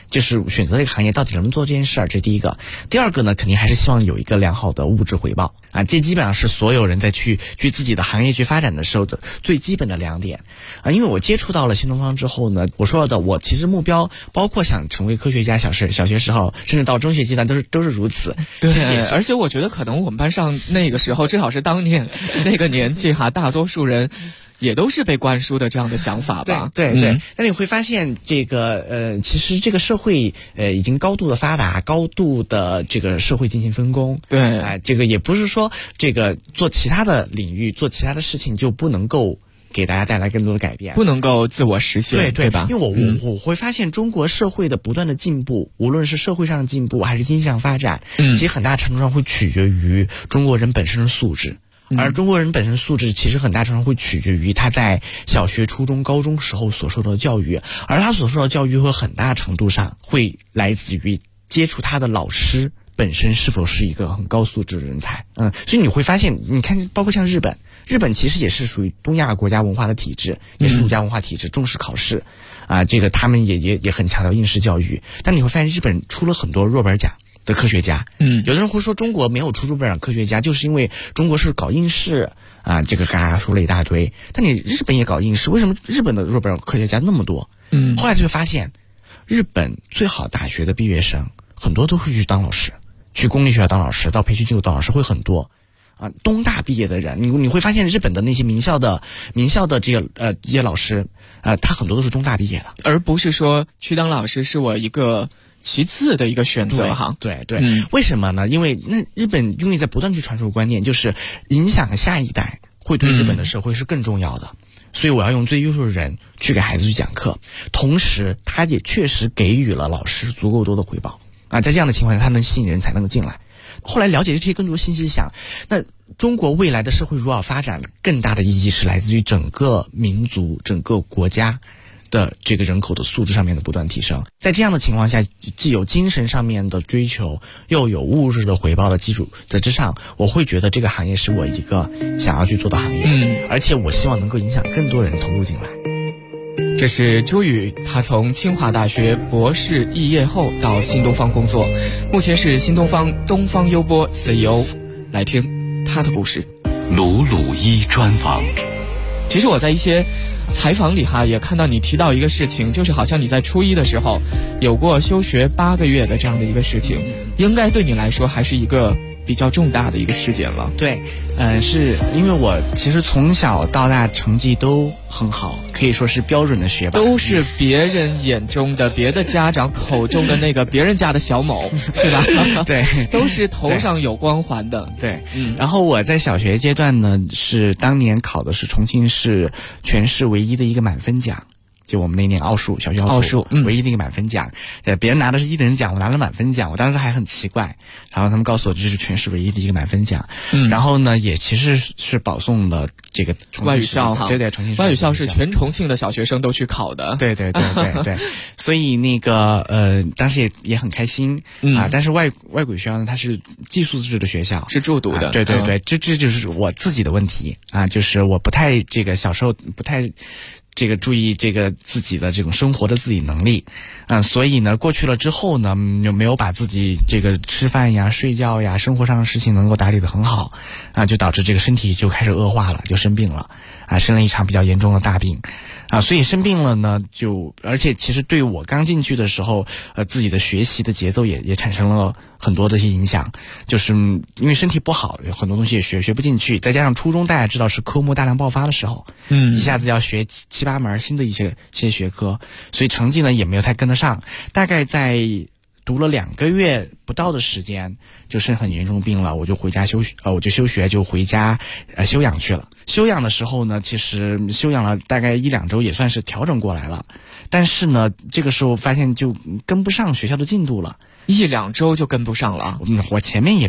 就是选择这个行业到底能不能做这件事儿，这是第一个。第二个呢，肯定还是希望有一个良好的物质回报啊，这基本上是所有人在去自己的行业去发展的时候的最基本的2点啊。因为我接触到了新东方之后呢，我说的我其实目标包括想成为科学家，小学时候甚至到中学阶段都是如此。 对，而且我觉得可能我们班上那个时候，至少是当年那个年纪哈，大多数人也都是被灌输的这样的想法吧。 对。但你会发现这个其实这个社会已经高度的发达，高度的这个社会进行分工。 对， 这个也不是说这个做其他的领域做其他的事情就不能够给大家带来更多的改变， 不能够自我实现，对吧？ 因为我会发现中国社会的不断的进步，无论是社会上的进步还是经济上发展，其实很大程度上会取决于中国人本身的素质。而中国人本身素质其实很大程度会取决于他在小学、初中、高中时候所受到的教育，而他所受到的教育会很大程度上会来自于接触他的老师本身是否是一个很高素质的人才。所以你会发现，你看包括像日本其实也是属于东亚国家文化的体制，也是儒家文化体制，重视考试啊，这个他们也很强调应试教育。但你会发现日本出了很多诺贝尔奖的科学家，有的人会说中国没有出诺贝尔奖科学家，就是因为中国是搞应试啊，这个嘎嘎说了一大堆。但你日本也搞应试，为什么日本的诺贝尔科学家那么多？后来就发现，日本最好大学的毕业生很多都会去当老师，去公立学校当老师，到培训机构当老师会很多。东大毕业的人，你会发现日本的那些名校的这些老师，他很多都是东大毕业的， 而不是说去当老师是我一个其次的一个选择哈。 对，为什么呢？因为日本永远在不断去传输观念，就是影响下一代会对日本的社会是更重要的。所以我要用最优秀的人去给孩子去讲课，同时他也确实给予了老师足够多的回报啊，在这样的情况下，他能吸引人才能够进来。后来了解这些更多信息，想那中国未来的社会如何要发展，更大的意义是来自于整个民族、整个国家的这个人口的素质上面的不断提升。在这样的情况下，既有精神上面的追求，又有物质的回报的基础在之上，我会觉得这个行业是我一个想要去做的行业，而且我希望能够影响更多人投入进来。 这是朱宇，他从清华大学博士肄业后到新东方工作，目前是新东方东方优播 CEO。 来听他的故事。 鲁鲁一专访。 其实我在一些采访里哈也看到你提到一个事情，就是好像你在初一的时候有过休学8个月的这样的一个事情，应该对你来说还是一个比较重大的一个事件了。 对，是因为我其实从小到大成绩都很好，可以说是标准的学霸， 都是别人眼中的、别的家长口中的那个别人家的小某，是吧？ 对， 都是头上有光环的。 对，然后我在小学阶段呢，是当年考的是重庆市全市唯一的一个满分奖。就我们那年奥数，小学奥数唯一的一个满分奖，别人拿的是1等奖，我拿了满分奖，我当时还很奇怪。然后他们告诉我这是全市唯一的一个满分奖，然后呢也其实是保送了这个重庆外语校哈， 对，重庆外语校是全重庆的小学生都去考的， 对，所以那个当时也很开心啊。但是外国语学校呢，它是寄宿制的学校， 是住读的， 对，这就是我自己的问题啊，就是我不太这个小时候不太这个注意这个自己的这种生活的自理能力，所以呢过去了之后呢，就没有把自己这个吃饭呀、睡觉呀、生活上的事情能够打理得很好啊，就导致这个身体就开始恶化了，就生病了啊，生了一场比较严重的大病啊，所以生病了呢，而且其实对我刚进去的时候，自己的学习的节奏也产生了很多的一些影响，就是因为身体不好，有很多东西也学不进去，再加上初中大家知道是科目大量爆发的时候，一下子要学7、8门新的一些学科，所以成绩呢也没有太跟得上，大概在读了2个月不到的时间，就生很严重病了，我就回家我就休学，就回家休养去了。休养的时候呢，其实休养了大概1、2周，也算是调整过来了。但是呢，这个时候发现就跟不上学校的进度了 ，1、2周就跟不上了。 我前面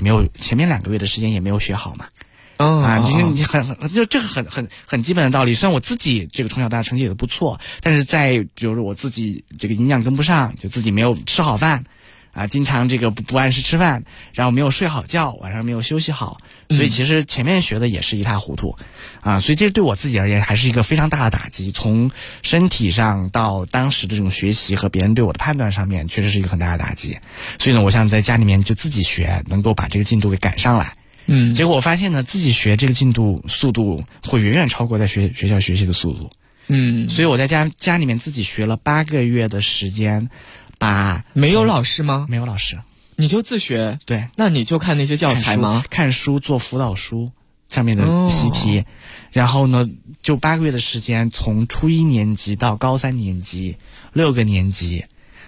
2个月的时间也没有学好嘛。就这个很基本的道理。虽然我自己这个从小到大成绩也不错，但是在比如说我自己这个营养跟不上，就自己没有吃好饭经常这个不按时吃饭，然后没有睡好觉，晚上没有休息好，所以其实前面学的也是一塌糊涂，所以这对我自己而言还是一个非常大的打击，从身体上到当时的这种学习和别人对我的判断上面，确实是一个很大的打击。所以呢，我想在家里面就自己学，能够把这个进度给赶上来。结果我发现呢，自己学这个速度会远远超过在学校学习的速度。所以我在家里面自己学了8个月的时间。 没有老师吗？ 没有老师， 你就自学？ 对， 那你就看那些教材吗？ 看书做辅导书上面的习题，然后呢，就8个月的时间，从初1年级到高3年级，6个年级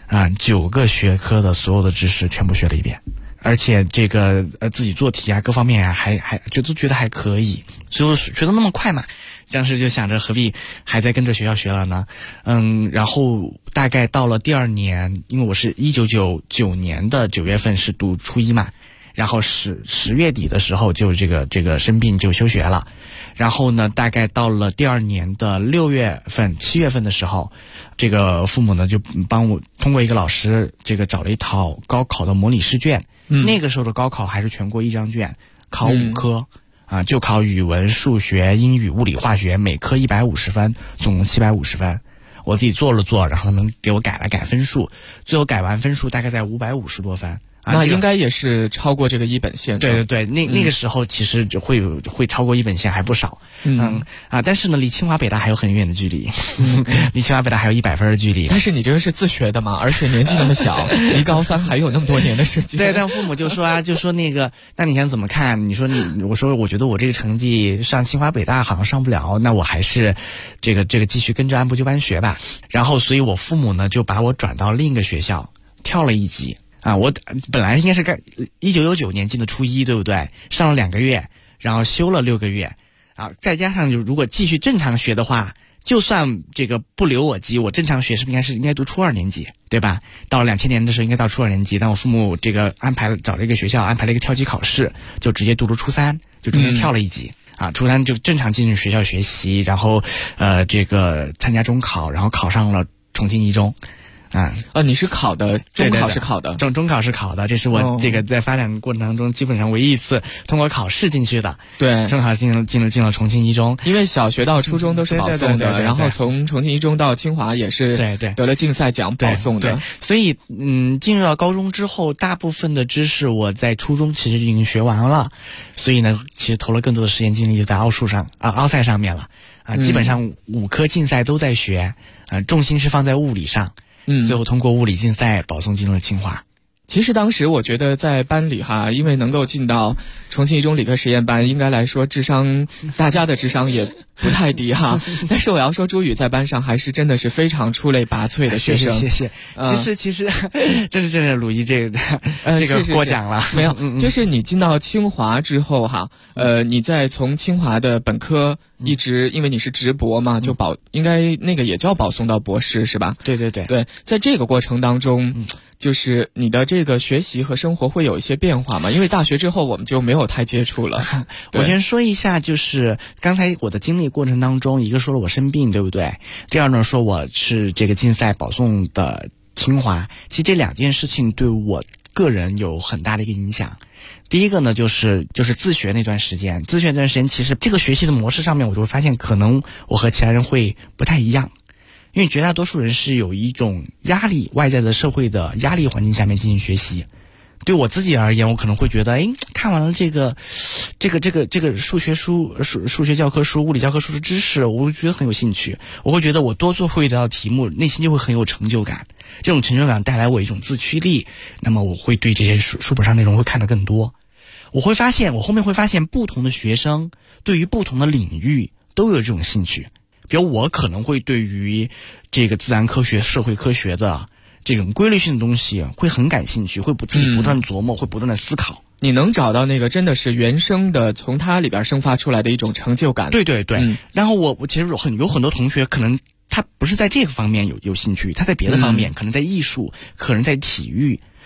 ，9个学科的所有的知识全部学了一遍，而且这个自己做题各方面还觉得还可以，所以我学得那么快嘛。当时就想着何必还在跟着学校学了呢？然后大概到了第2年，因为我是1999年的9月份是读初1嘛，然后10月底的时候就这个生病就休学了，然后呢，大概到了第2年的6月份、7月份的时候，这个父母呢就帮我通过一个老师这个找了一套高考的模拟试卷，那个时候的高考还是全国1张卷，考5科。就考语文、数学、英语、物理、化学，每科150分，总共750分。我自己做了做，然后他们给我改了改分数，最后改完分数大概在550多分。 那应该也是超过这个一本线的。 对，那个时候其实就会超过一本线还不少。但是呢，离清华北大还有很远的距离，离清华北大还有100分的距离。 但是你这个是自学的嘛，而且年纪那么小，离高3还有那么多年的时间。 对，但父母就说那个，那你想怎么看？我说我觉得我这个成绩上清华北大好像上不了，那我还是这个继续跟着按部就班学吧。然后，所以我父母呢就把我转到另一个学校，跳了1级。我本来应该是1999年进的初1，对不对？上了2个月，然后休了6个月，再加上就如果继续正常学的话，就算这个不留我级，我正常学是不是应该读初2年级，对吧？到了2000年的时候应该到初2年级，但我父母这个找了一个学校安排了一个跳级考试，就直接读了初3，就中间跳了1级。初3就正常进入学校学习，然后这个参加中考，然后考上了重庆一中。 你是考的，中考是考的， 中考是考的，这是我这个在发展过程当中基本上唯一一次通过考试进去的。 对， 正好进了重庆一中， 因为小学到初中都是保送的，然后从重庆一中到清华也是得了竞赛奖保送的。 所以进入到高中之后，大部分的知识我在初中其实已经学完了，所以呢，其实投了更多的时间精力就在奥赛上面了基本上5科竞赛都在学，重心是放在物理上。最后通过物理竞赛保送进入了清华。 其实当时我觉得在班里因为能够进到重庆一中理科实验班，应该来说大家的智商也不太低但是我要说朱宇在班上还是真的是非常出类拔萃的学生。 谢谢。其实真是鲁一这个过奖了。 没有，就是你进到清华之后你在从清华的本科一直因为你是直博嘛，就应该那个也叫保送到博士是吧？ 对， 在这个过程当中就是你的这个学习和生活会有一些变化吗？因为大学之后我们就没有太接触了。 我先说一下，就是刚才我的经历过程当中，一个说了我生病，对不对？第二呢，说我是这个竞赛保送的清华。其实这2件事情对我个人有很大的一个影响。第一个呢，就是自学那段时间，其实这个学习的模式上面，我就会发现可能我和其他人会不太一样。因为绝大多数人是有一种压力，外在的社会的压力环境下面进行学习。对我自己而言，我可能会觉得，看完了这个数学教科书、物理教科书的知识，我会觉得很有兴趣。我会觉得我多做会一道题目，内心就会很有成就感。这种成就感带来我一种自驱力，那么我会对这些书本上内容会看得更多。我后面会发现，不同的学生对于不同的领域都有这种兴趣。比如我可能会对于这个自然科学、社会科学的这种规律性的东西会很感兴趣，会自己不断琢磨，会不断的思考。 你能找到那个真的是原生的，从它里边生发出来的一种成就感。 对。然后我其实有很多同学可能他不是在这个方面有兴趣，他在别的方面，可能在艺术，可能在体育，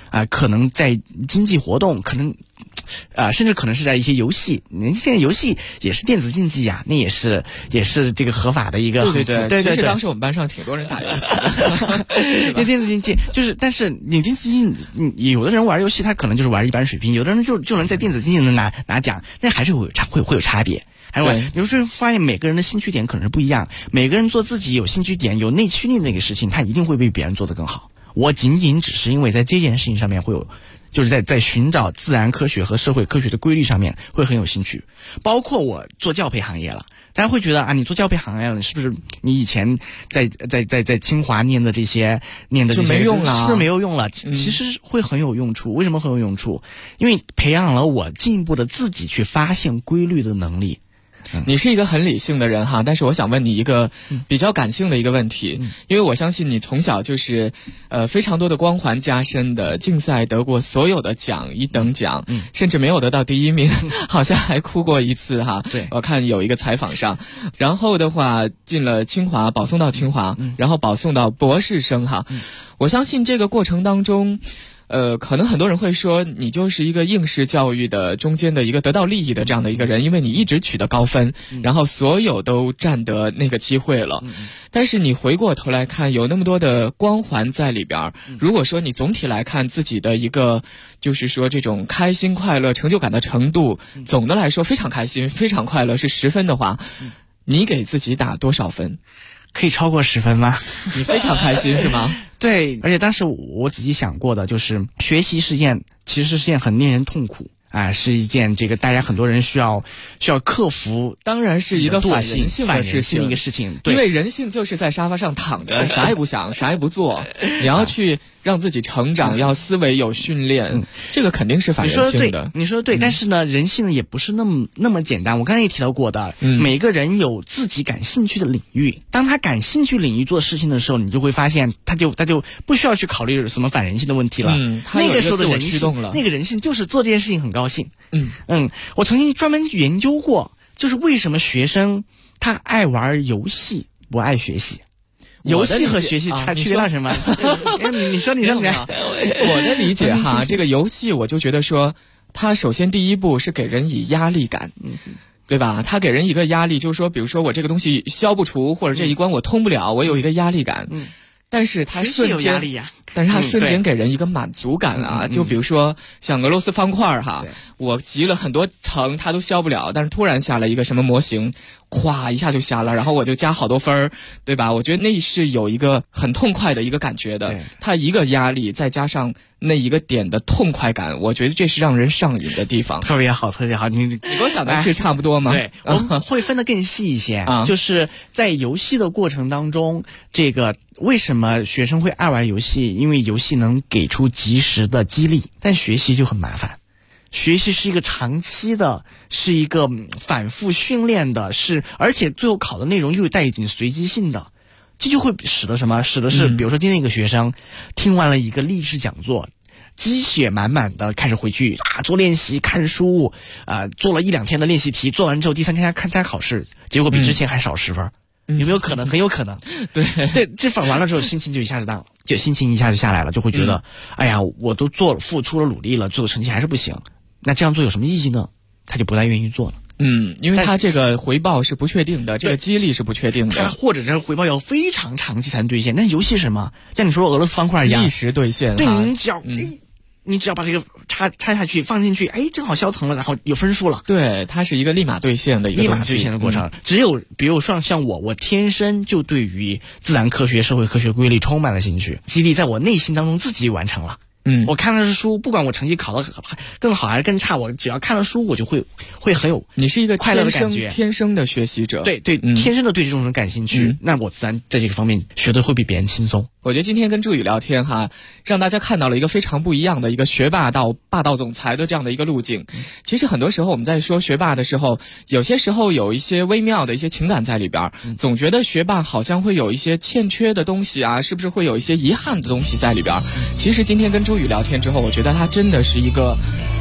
可能在经济活动，可能甚至可能是在一些游戏，现在游戏也是电子竞技呀，那也是这个合法的一个。 对，其实当时我们班上挺多人打游戏的。 因为电子竞技就是，但是你电子竞技，有的人玩游戏他可能就是玩一般水平，有的人就能在电子竞技能拿奖，那还是会有差别。还有，你就是发现每个人的兴趣点可能是不一样，每个人做自己有兴趣点、有内驱力的那个事情，他一定会比别人做得更好。我仅仅只是因为在这件事情上面会有，就是在寻找自然科学和社会科学的规律上面会很有兴趣。包括我做教培行业了，大家会觉得你做教培行业了，是不是你以前在清华念的这些就没用了？ 是不是没有用了？其实会很有用处。为什么很有用处？因为培养了我进一步的自己去发现规律的能力。 你是一个很理性的人哈，但是我想问你一个比较感性的一个问题，因为我相信你从小就是非常多的光环加身的，竞赛得过所有的奖，1等奖，甚至没有得到第1名，好像还哭过一次哈。 对， 我看有一个采访上，然后的话进了清华，保送到清华，然后保送到博士生哈。我相信这个过程当中。可能很多人会说你就是一个应试教育的中间的一个得到利益的这样的一个人，因为你一直取得高分，然后所有都占得那个机会了。但是你回过头来看，有那么多的光环在里边，如果说你总体来看自己的一个就是说这种开心快乐成就感的程度，总的来说非常开心非常快乐是10分的话，你给自己打多少分？ 可以超过10分吗？ 你非常开心是吗？ 对，而且当时我自己想过的就是学习其实是件很令人痛苦是一件这个大家很多人需要克服， 当然是一个反人性的事情， 一个事情。对， 因为人性就是在沙发上躺着，啥也不想，啥也不做。你要去让自己成长，要思维有训练，这个肯定是反人性的。 你说的对，但是呢，人性也不是那么简单。我刚才也提到过的，每个人有自己感兴趣的领域，当他感兴趣领域做事情的时候，你就会发现他就不需要去考虑什么反人性的问题了。那个时候的人性，那个人性就是做这件事情很高兴。我曾经专门研究过，就是为什么学生他爱玩游戏不爱学习。游戏和学习区别大什么？你说我的理解哈，这个游戏我就觉得说，它首先第一步是给人以压力感，对吧？它给人一个压力，就是说，比如说我这个东西消不除，或者这一关我通不了，我有一个压力感。但是它瞬间，但是它瞬间给人一个满足感啊！就比如说像俄罗斯方块哈，我集了很多层，它都消不了，但是突然下来一个什么模型，咵一下就下了，然后我就加好多分儿，对吧？我觉得那是有一个很痛快的一个感觉的。它一个压力再加上那一个点的痛快感，我觉得这是让人上瘾的地方。 特别好，特别好。你跟我想的是差不多吗？ 对，我们会分得更细一些就是在游戏的过程当中，这个为什么学生会爱玩游戏？因为游戏能给出及时的激励，但学习就很麻烦。学习是一个长期的，是一个反复训练的，而且最后考的内容又带一点随机性的，这就会使得什么？使得是，比如说今天一个学生听完了一个励志讲座，鸡血满满的开始回去做练习、看书做了1-2天的练习题，做完之后第3天参加考试，结果比之前还少10分。有没有可能？很有可能。对，这反完了之后，心情就一下子荡了，心情一下就下来了，就会觉得，哎呀，我都付出了努力了，最后成绩还是不行，那这样做有什么意义呢？他就不太愿意做了。 因为他这个回报是不确定的，这个激励是不确定的， 或者这个回报要非常长期才能兑现。但游戏是什么？像你说俄罗斯方块一样， 一时兑现。 对，你只要把这个插下去放进去，正好消层了，然后有分数了。 对，它是一个立马兑现的一个立马兑现的过程。只有比如说像我天生就对于自然科学、社会科学规律充满了兴趣，激励在我内心当中自己完成了。我看的是书，不管我成绩考得更好还是更差，我只要看了书，我就会很有你是一个快乐的感觉， 天生的学习者。 对，天生的对这种人感兴趣，那我自然在这个方面学的会比别人轻松。 我觉得今天跟朱宇聊天哈，让大家看到了一个非常不一样的一个学霸到霸道总裁的这样的一个路径。其实很多时候我们在说学霸的时候，有些时候有一些微妙的一些情感在里边，总觉得学霸好像会有一些欠缺的东西啊，是不是会有一些遗憾的东西在里边？其实今天跟朱宇聊天之后，我觉得他真的是一个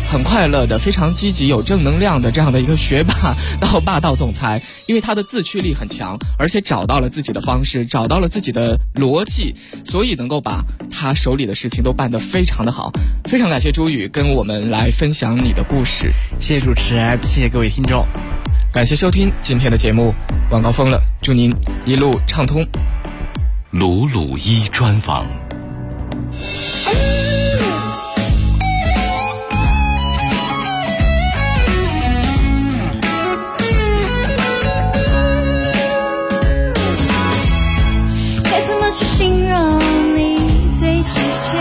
很快乐的、非常积极、有正能量的这样的一个学霸到霸道总裁，因为他的自驱力很强，而且找到了自己的方式，找到了自己的逻辑，所以能够把他手里的事情都办得非常的好。非常感谢朱宇跟我们来分享你的故事， 谢谢主持人，谢谢各位听众， 感谢收听今天的节目，晚高峰了，祝您一路畅通。 鲁鲁一专访。 该怎么去形容你最贴切？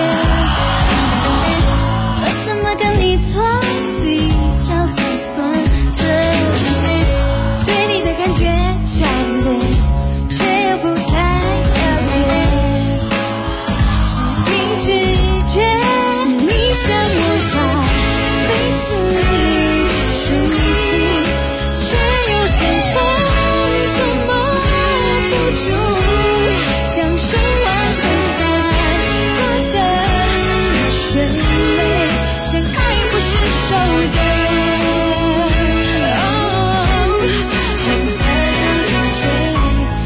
拿什么跟你做比较才算特别？对你的感觉强烈，却又不太了解，只凭直觉，你像我在被子里舒服，却又像风筝摸不住。像生完生散做的是全美，相爱不是手段，很散很感谢。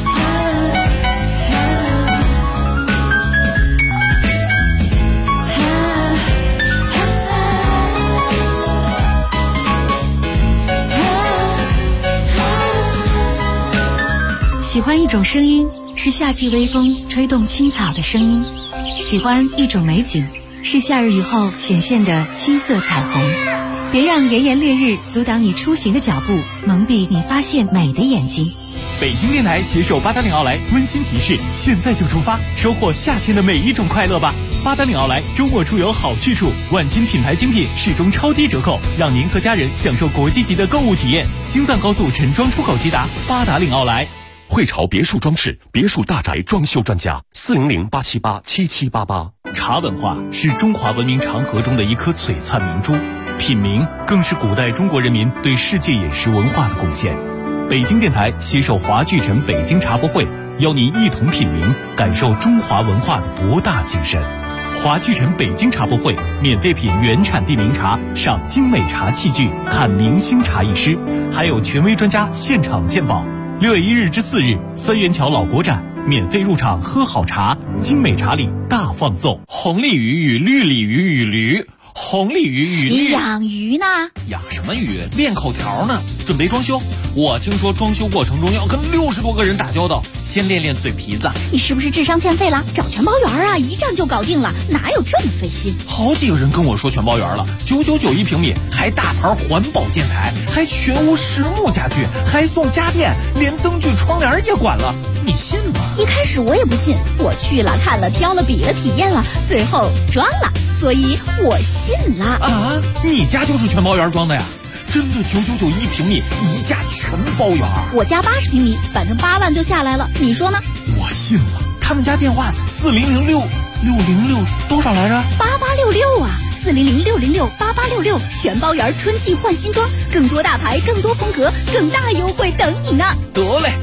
喜欢一种声音，是夏季微风吹动青草的声音；喜欢一种美景，是夏日雨后显现的七色彩虹。别让炎炎烈日阻挡你出行的脚步，蒙蔽你发现美的眼睛。 北京电台携手八达岭奥莱温馨提示：现在就出发，收获夏天的每一种快乐吧！八达岭奥莱周末出游好去处，万金品牌精品始终超低折扣，让您和家人享受国际级的购物体验。京藏高速陈庄出口直达八达岭奥莱。 汇潮别墅装饰，别墅大宅装修专家，400-878-7788。 茶文化是中华文明长河中的一颗璀璨明珠，品茗更是古代中国人民对世界饮食文化的贡献。北京电台携手华聚城北京茶博会，邀您一同品茗，感受中华文化的博大精深。华聚城北京茶博会，免费品原产地名茶，赏精美茶器具，看明星茶艺师，还有权威专家现场鉴宝。6月1日至4日，三元桥老国展，免费入场喝好茶，精美茶礼大放送。红鲤鱼与绿鲤鱼与驴，红鲤鱼与你养鱼呢？ 养什么鱼？练口条呢，准备装修。我听说装修过程中要跟60多个人打交道，先练练嘴皮子。 你是不是智商欠费了？找全包园啊，一站就搞定了，哪有这么费心？ 好几个人跟我说全包园了，999一平米，还大牌环保建材，还全屋实木家具，还送家电，连灯具窗帘也管了，你信吗？ 一开始我也不信，我去了看了挑了比了体验了，最后装了，所以我信了。 啊，你家就是全包园装的呀？真的999一平米，一价全包园。 我家80平米，反正8万就下来了，你说呢？ 我信了。他们家电话4006多少来着 ？8866啊，400-606-8866，全包园春季换新装，更多大牌，更多风格，更大优惠等你呢。 得嘞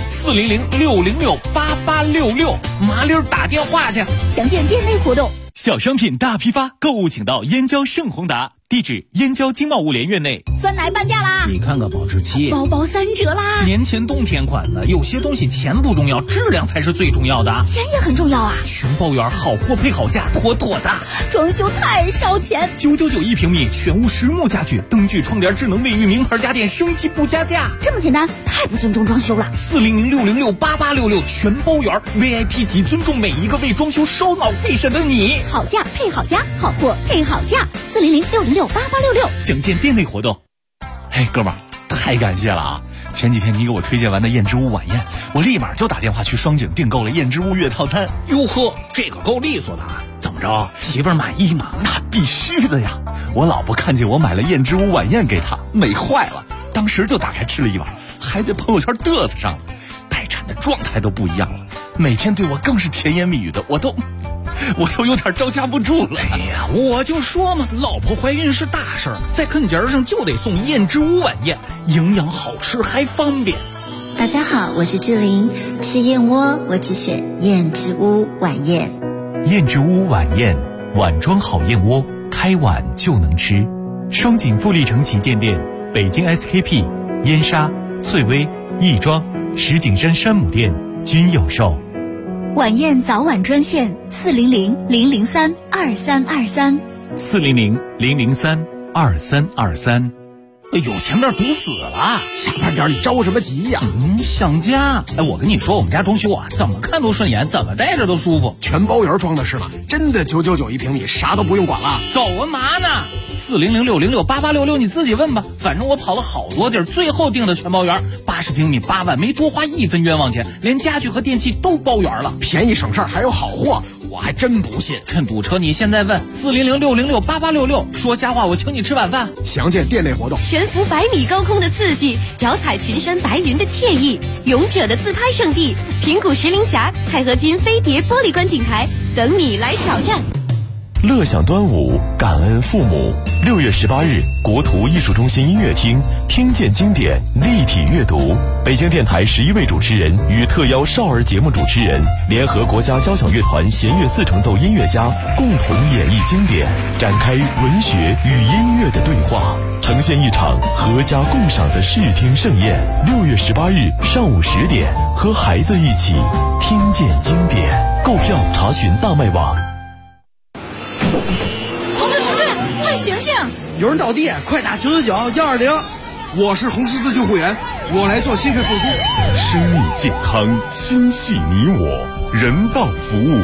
，400-606-8866，麻溜打电话去。 详见店内活动。 小商品大批发，购物请到燕郊盛宏达，地址燕郊经贸物联院内。 酸奶半价啦！ 你看看保质期， 包包3折啦！ 年前冬天款的，有些东西钱不重要，质量才是最重要的。 钱也很重要啊！ 全包园好货配好价，妥妥的。 装修太烧钱 ，999一平米，全屋实木家具，灯具、窗帘、智能卫浴、名牌家电，升级不加价。 这么简单，太不尊重装修了。 400-606-8866，全包园 VIP 级，尊重每一个为装修烧脑费神的你。 好价配好家，好货配好价，400-606-8866。 详见店内活动。嘿，哥们儿，太感谢了啊！前几天你给我推荐完的燕之屋晚宴，我立马就打电话去双井订购了燕之屋月套餐。 哟呵，这个够利索的啊！怎么着，媳妇儿满意吗？ 那必须的呀！我老婆看见我买了燕之屋晚宴给她，美坏了，当时就打开吃了一碗，还在朋友圈嘚瑟上了。待产的状态都不一样了，每天对我更是甜言蜜语的，我都有点招架不住了。 哎呀，我就说嘛，老婆怀孕是大事儿，在啃节上就得送燕之屋晚宴，营养好吃还方便。 大家好，我是志玲，吃燕窝我只选燕之屋晚宴。 燕之屋晚宴，碗装好燕窝，开碗就能吃。 双井富力城旗舰店、北京 SKP、燕莎、翠微、亦庄、石景山山姆店均有售。 晚宴早晚专线400-003-2323。 400-003-2323。 哎呦，前面堵死了！下班点你着什么急呀？想家。哎，我跟你说，我们家装修啊，怎么看都顺眼，怎么待着都舒服。 全包圆装的是吗？真的999一平米，啥都不用管了。 走啊嘛呢？400-606-8866，你自己问吧。反正我跑了好多地儿，最后定的全包圆，80平米8万，没多花1分冤枉钱，连家具和电器都包圆了， 便宜省事儿还有好货。我还真不信， 趁堵车你现在问400-606-8866，说瞎话我请你吃晚饭。 详见店内活动。 悬浮100米高空的刺激，脚踩群山白云的惬意，勇者的自拍圣地平谷石林峡钛合金飞碟玻璃观景台，等你来挑战。 乐享端午，感恩父母。6月18日，国图艺术中心音乐厅听见经典立体阅读，北京电台11位主持人与特邀少儿节目主持人联合国家交响乐团弦乐4重奏音乐家共同演绎经典，展开文学与音乐的对话，呈现一场合家共赏的视听盛宴。6月18日上午10点，和孩子一起听见经典。购票查询大麦网。 醒醒！ 有人倒地，快打999-120。我是红十字救护员，我来做心肺复苏。 生命健康，心系你我，人道服务。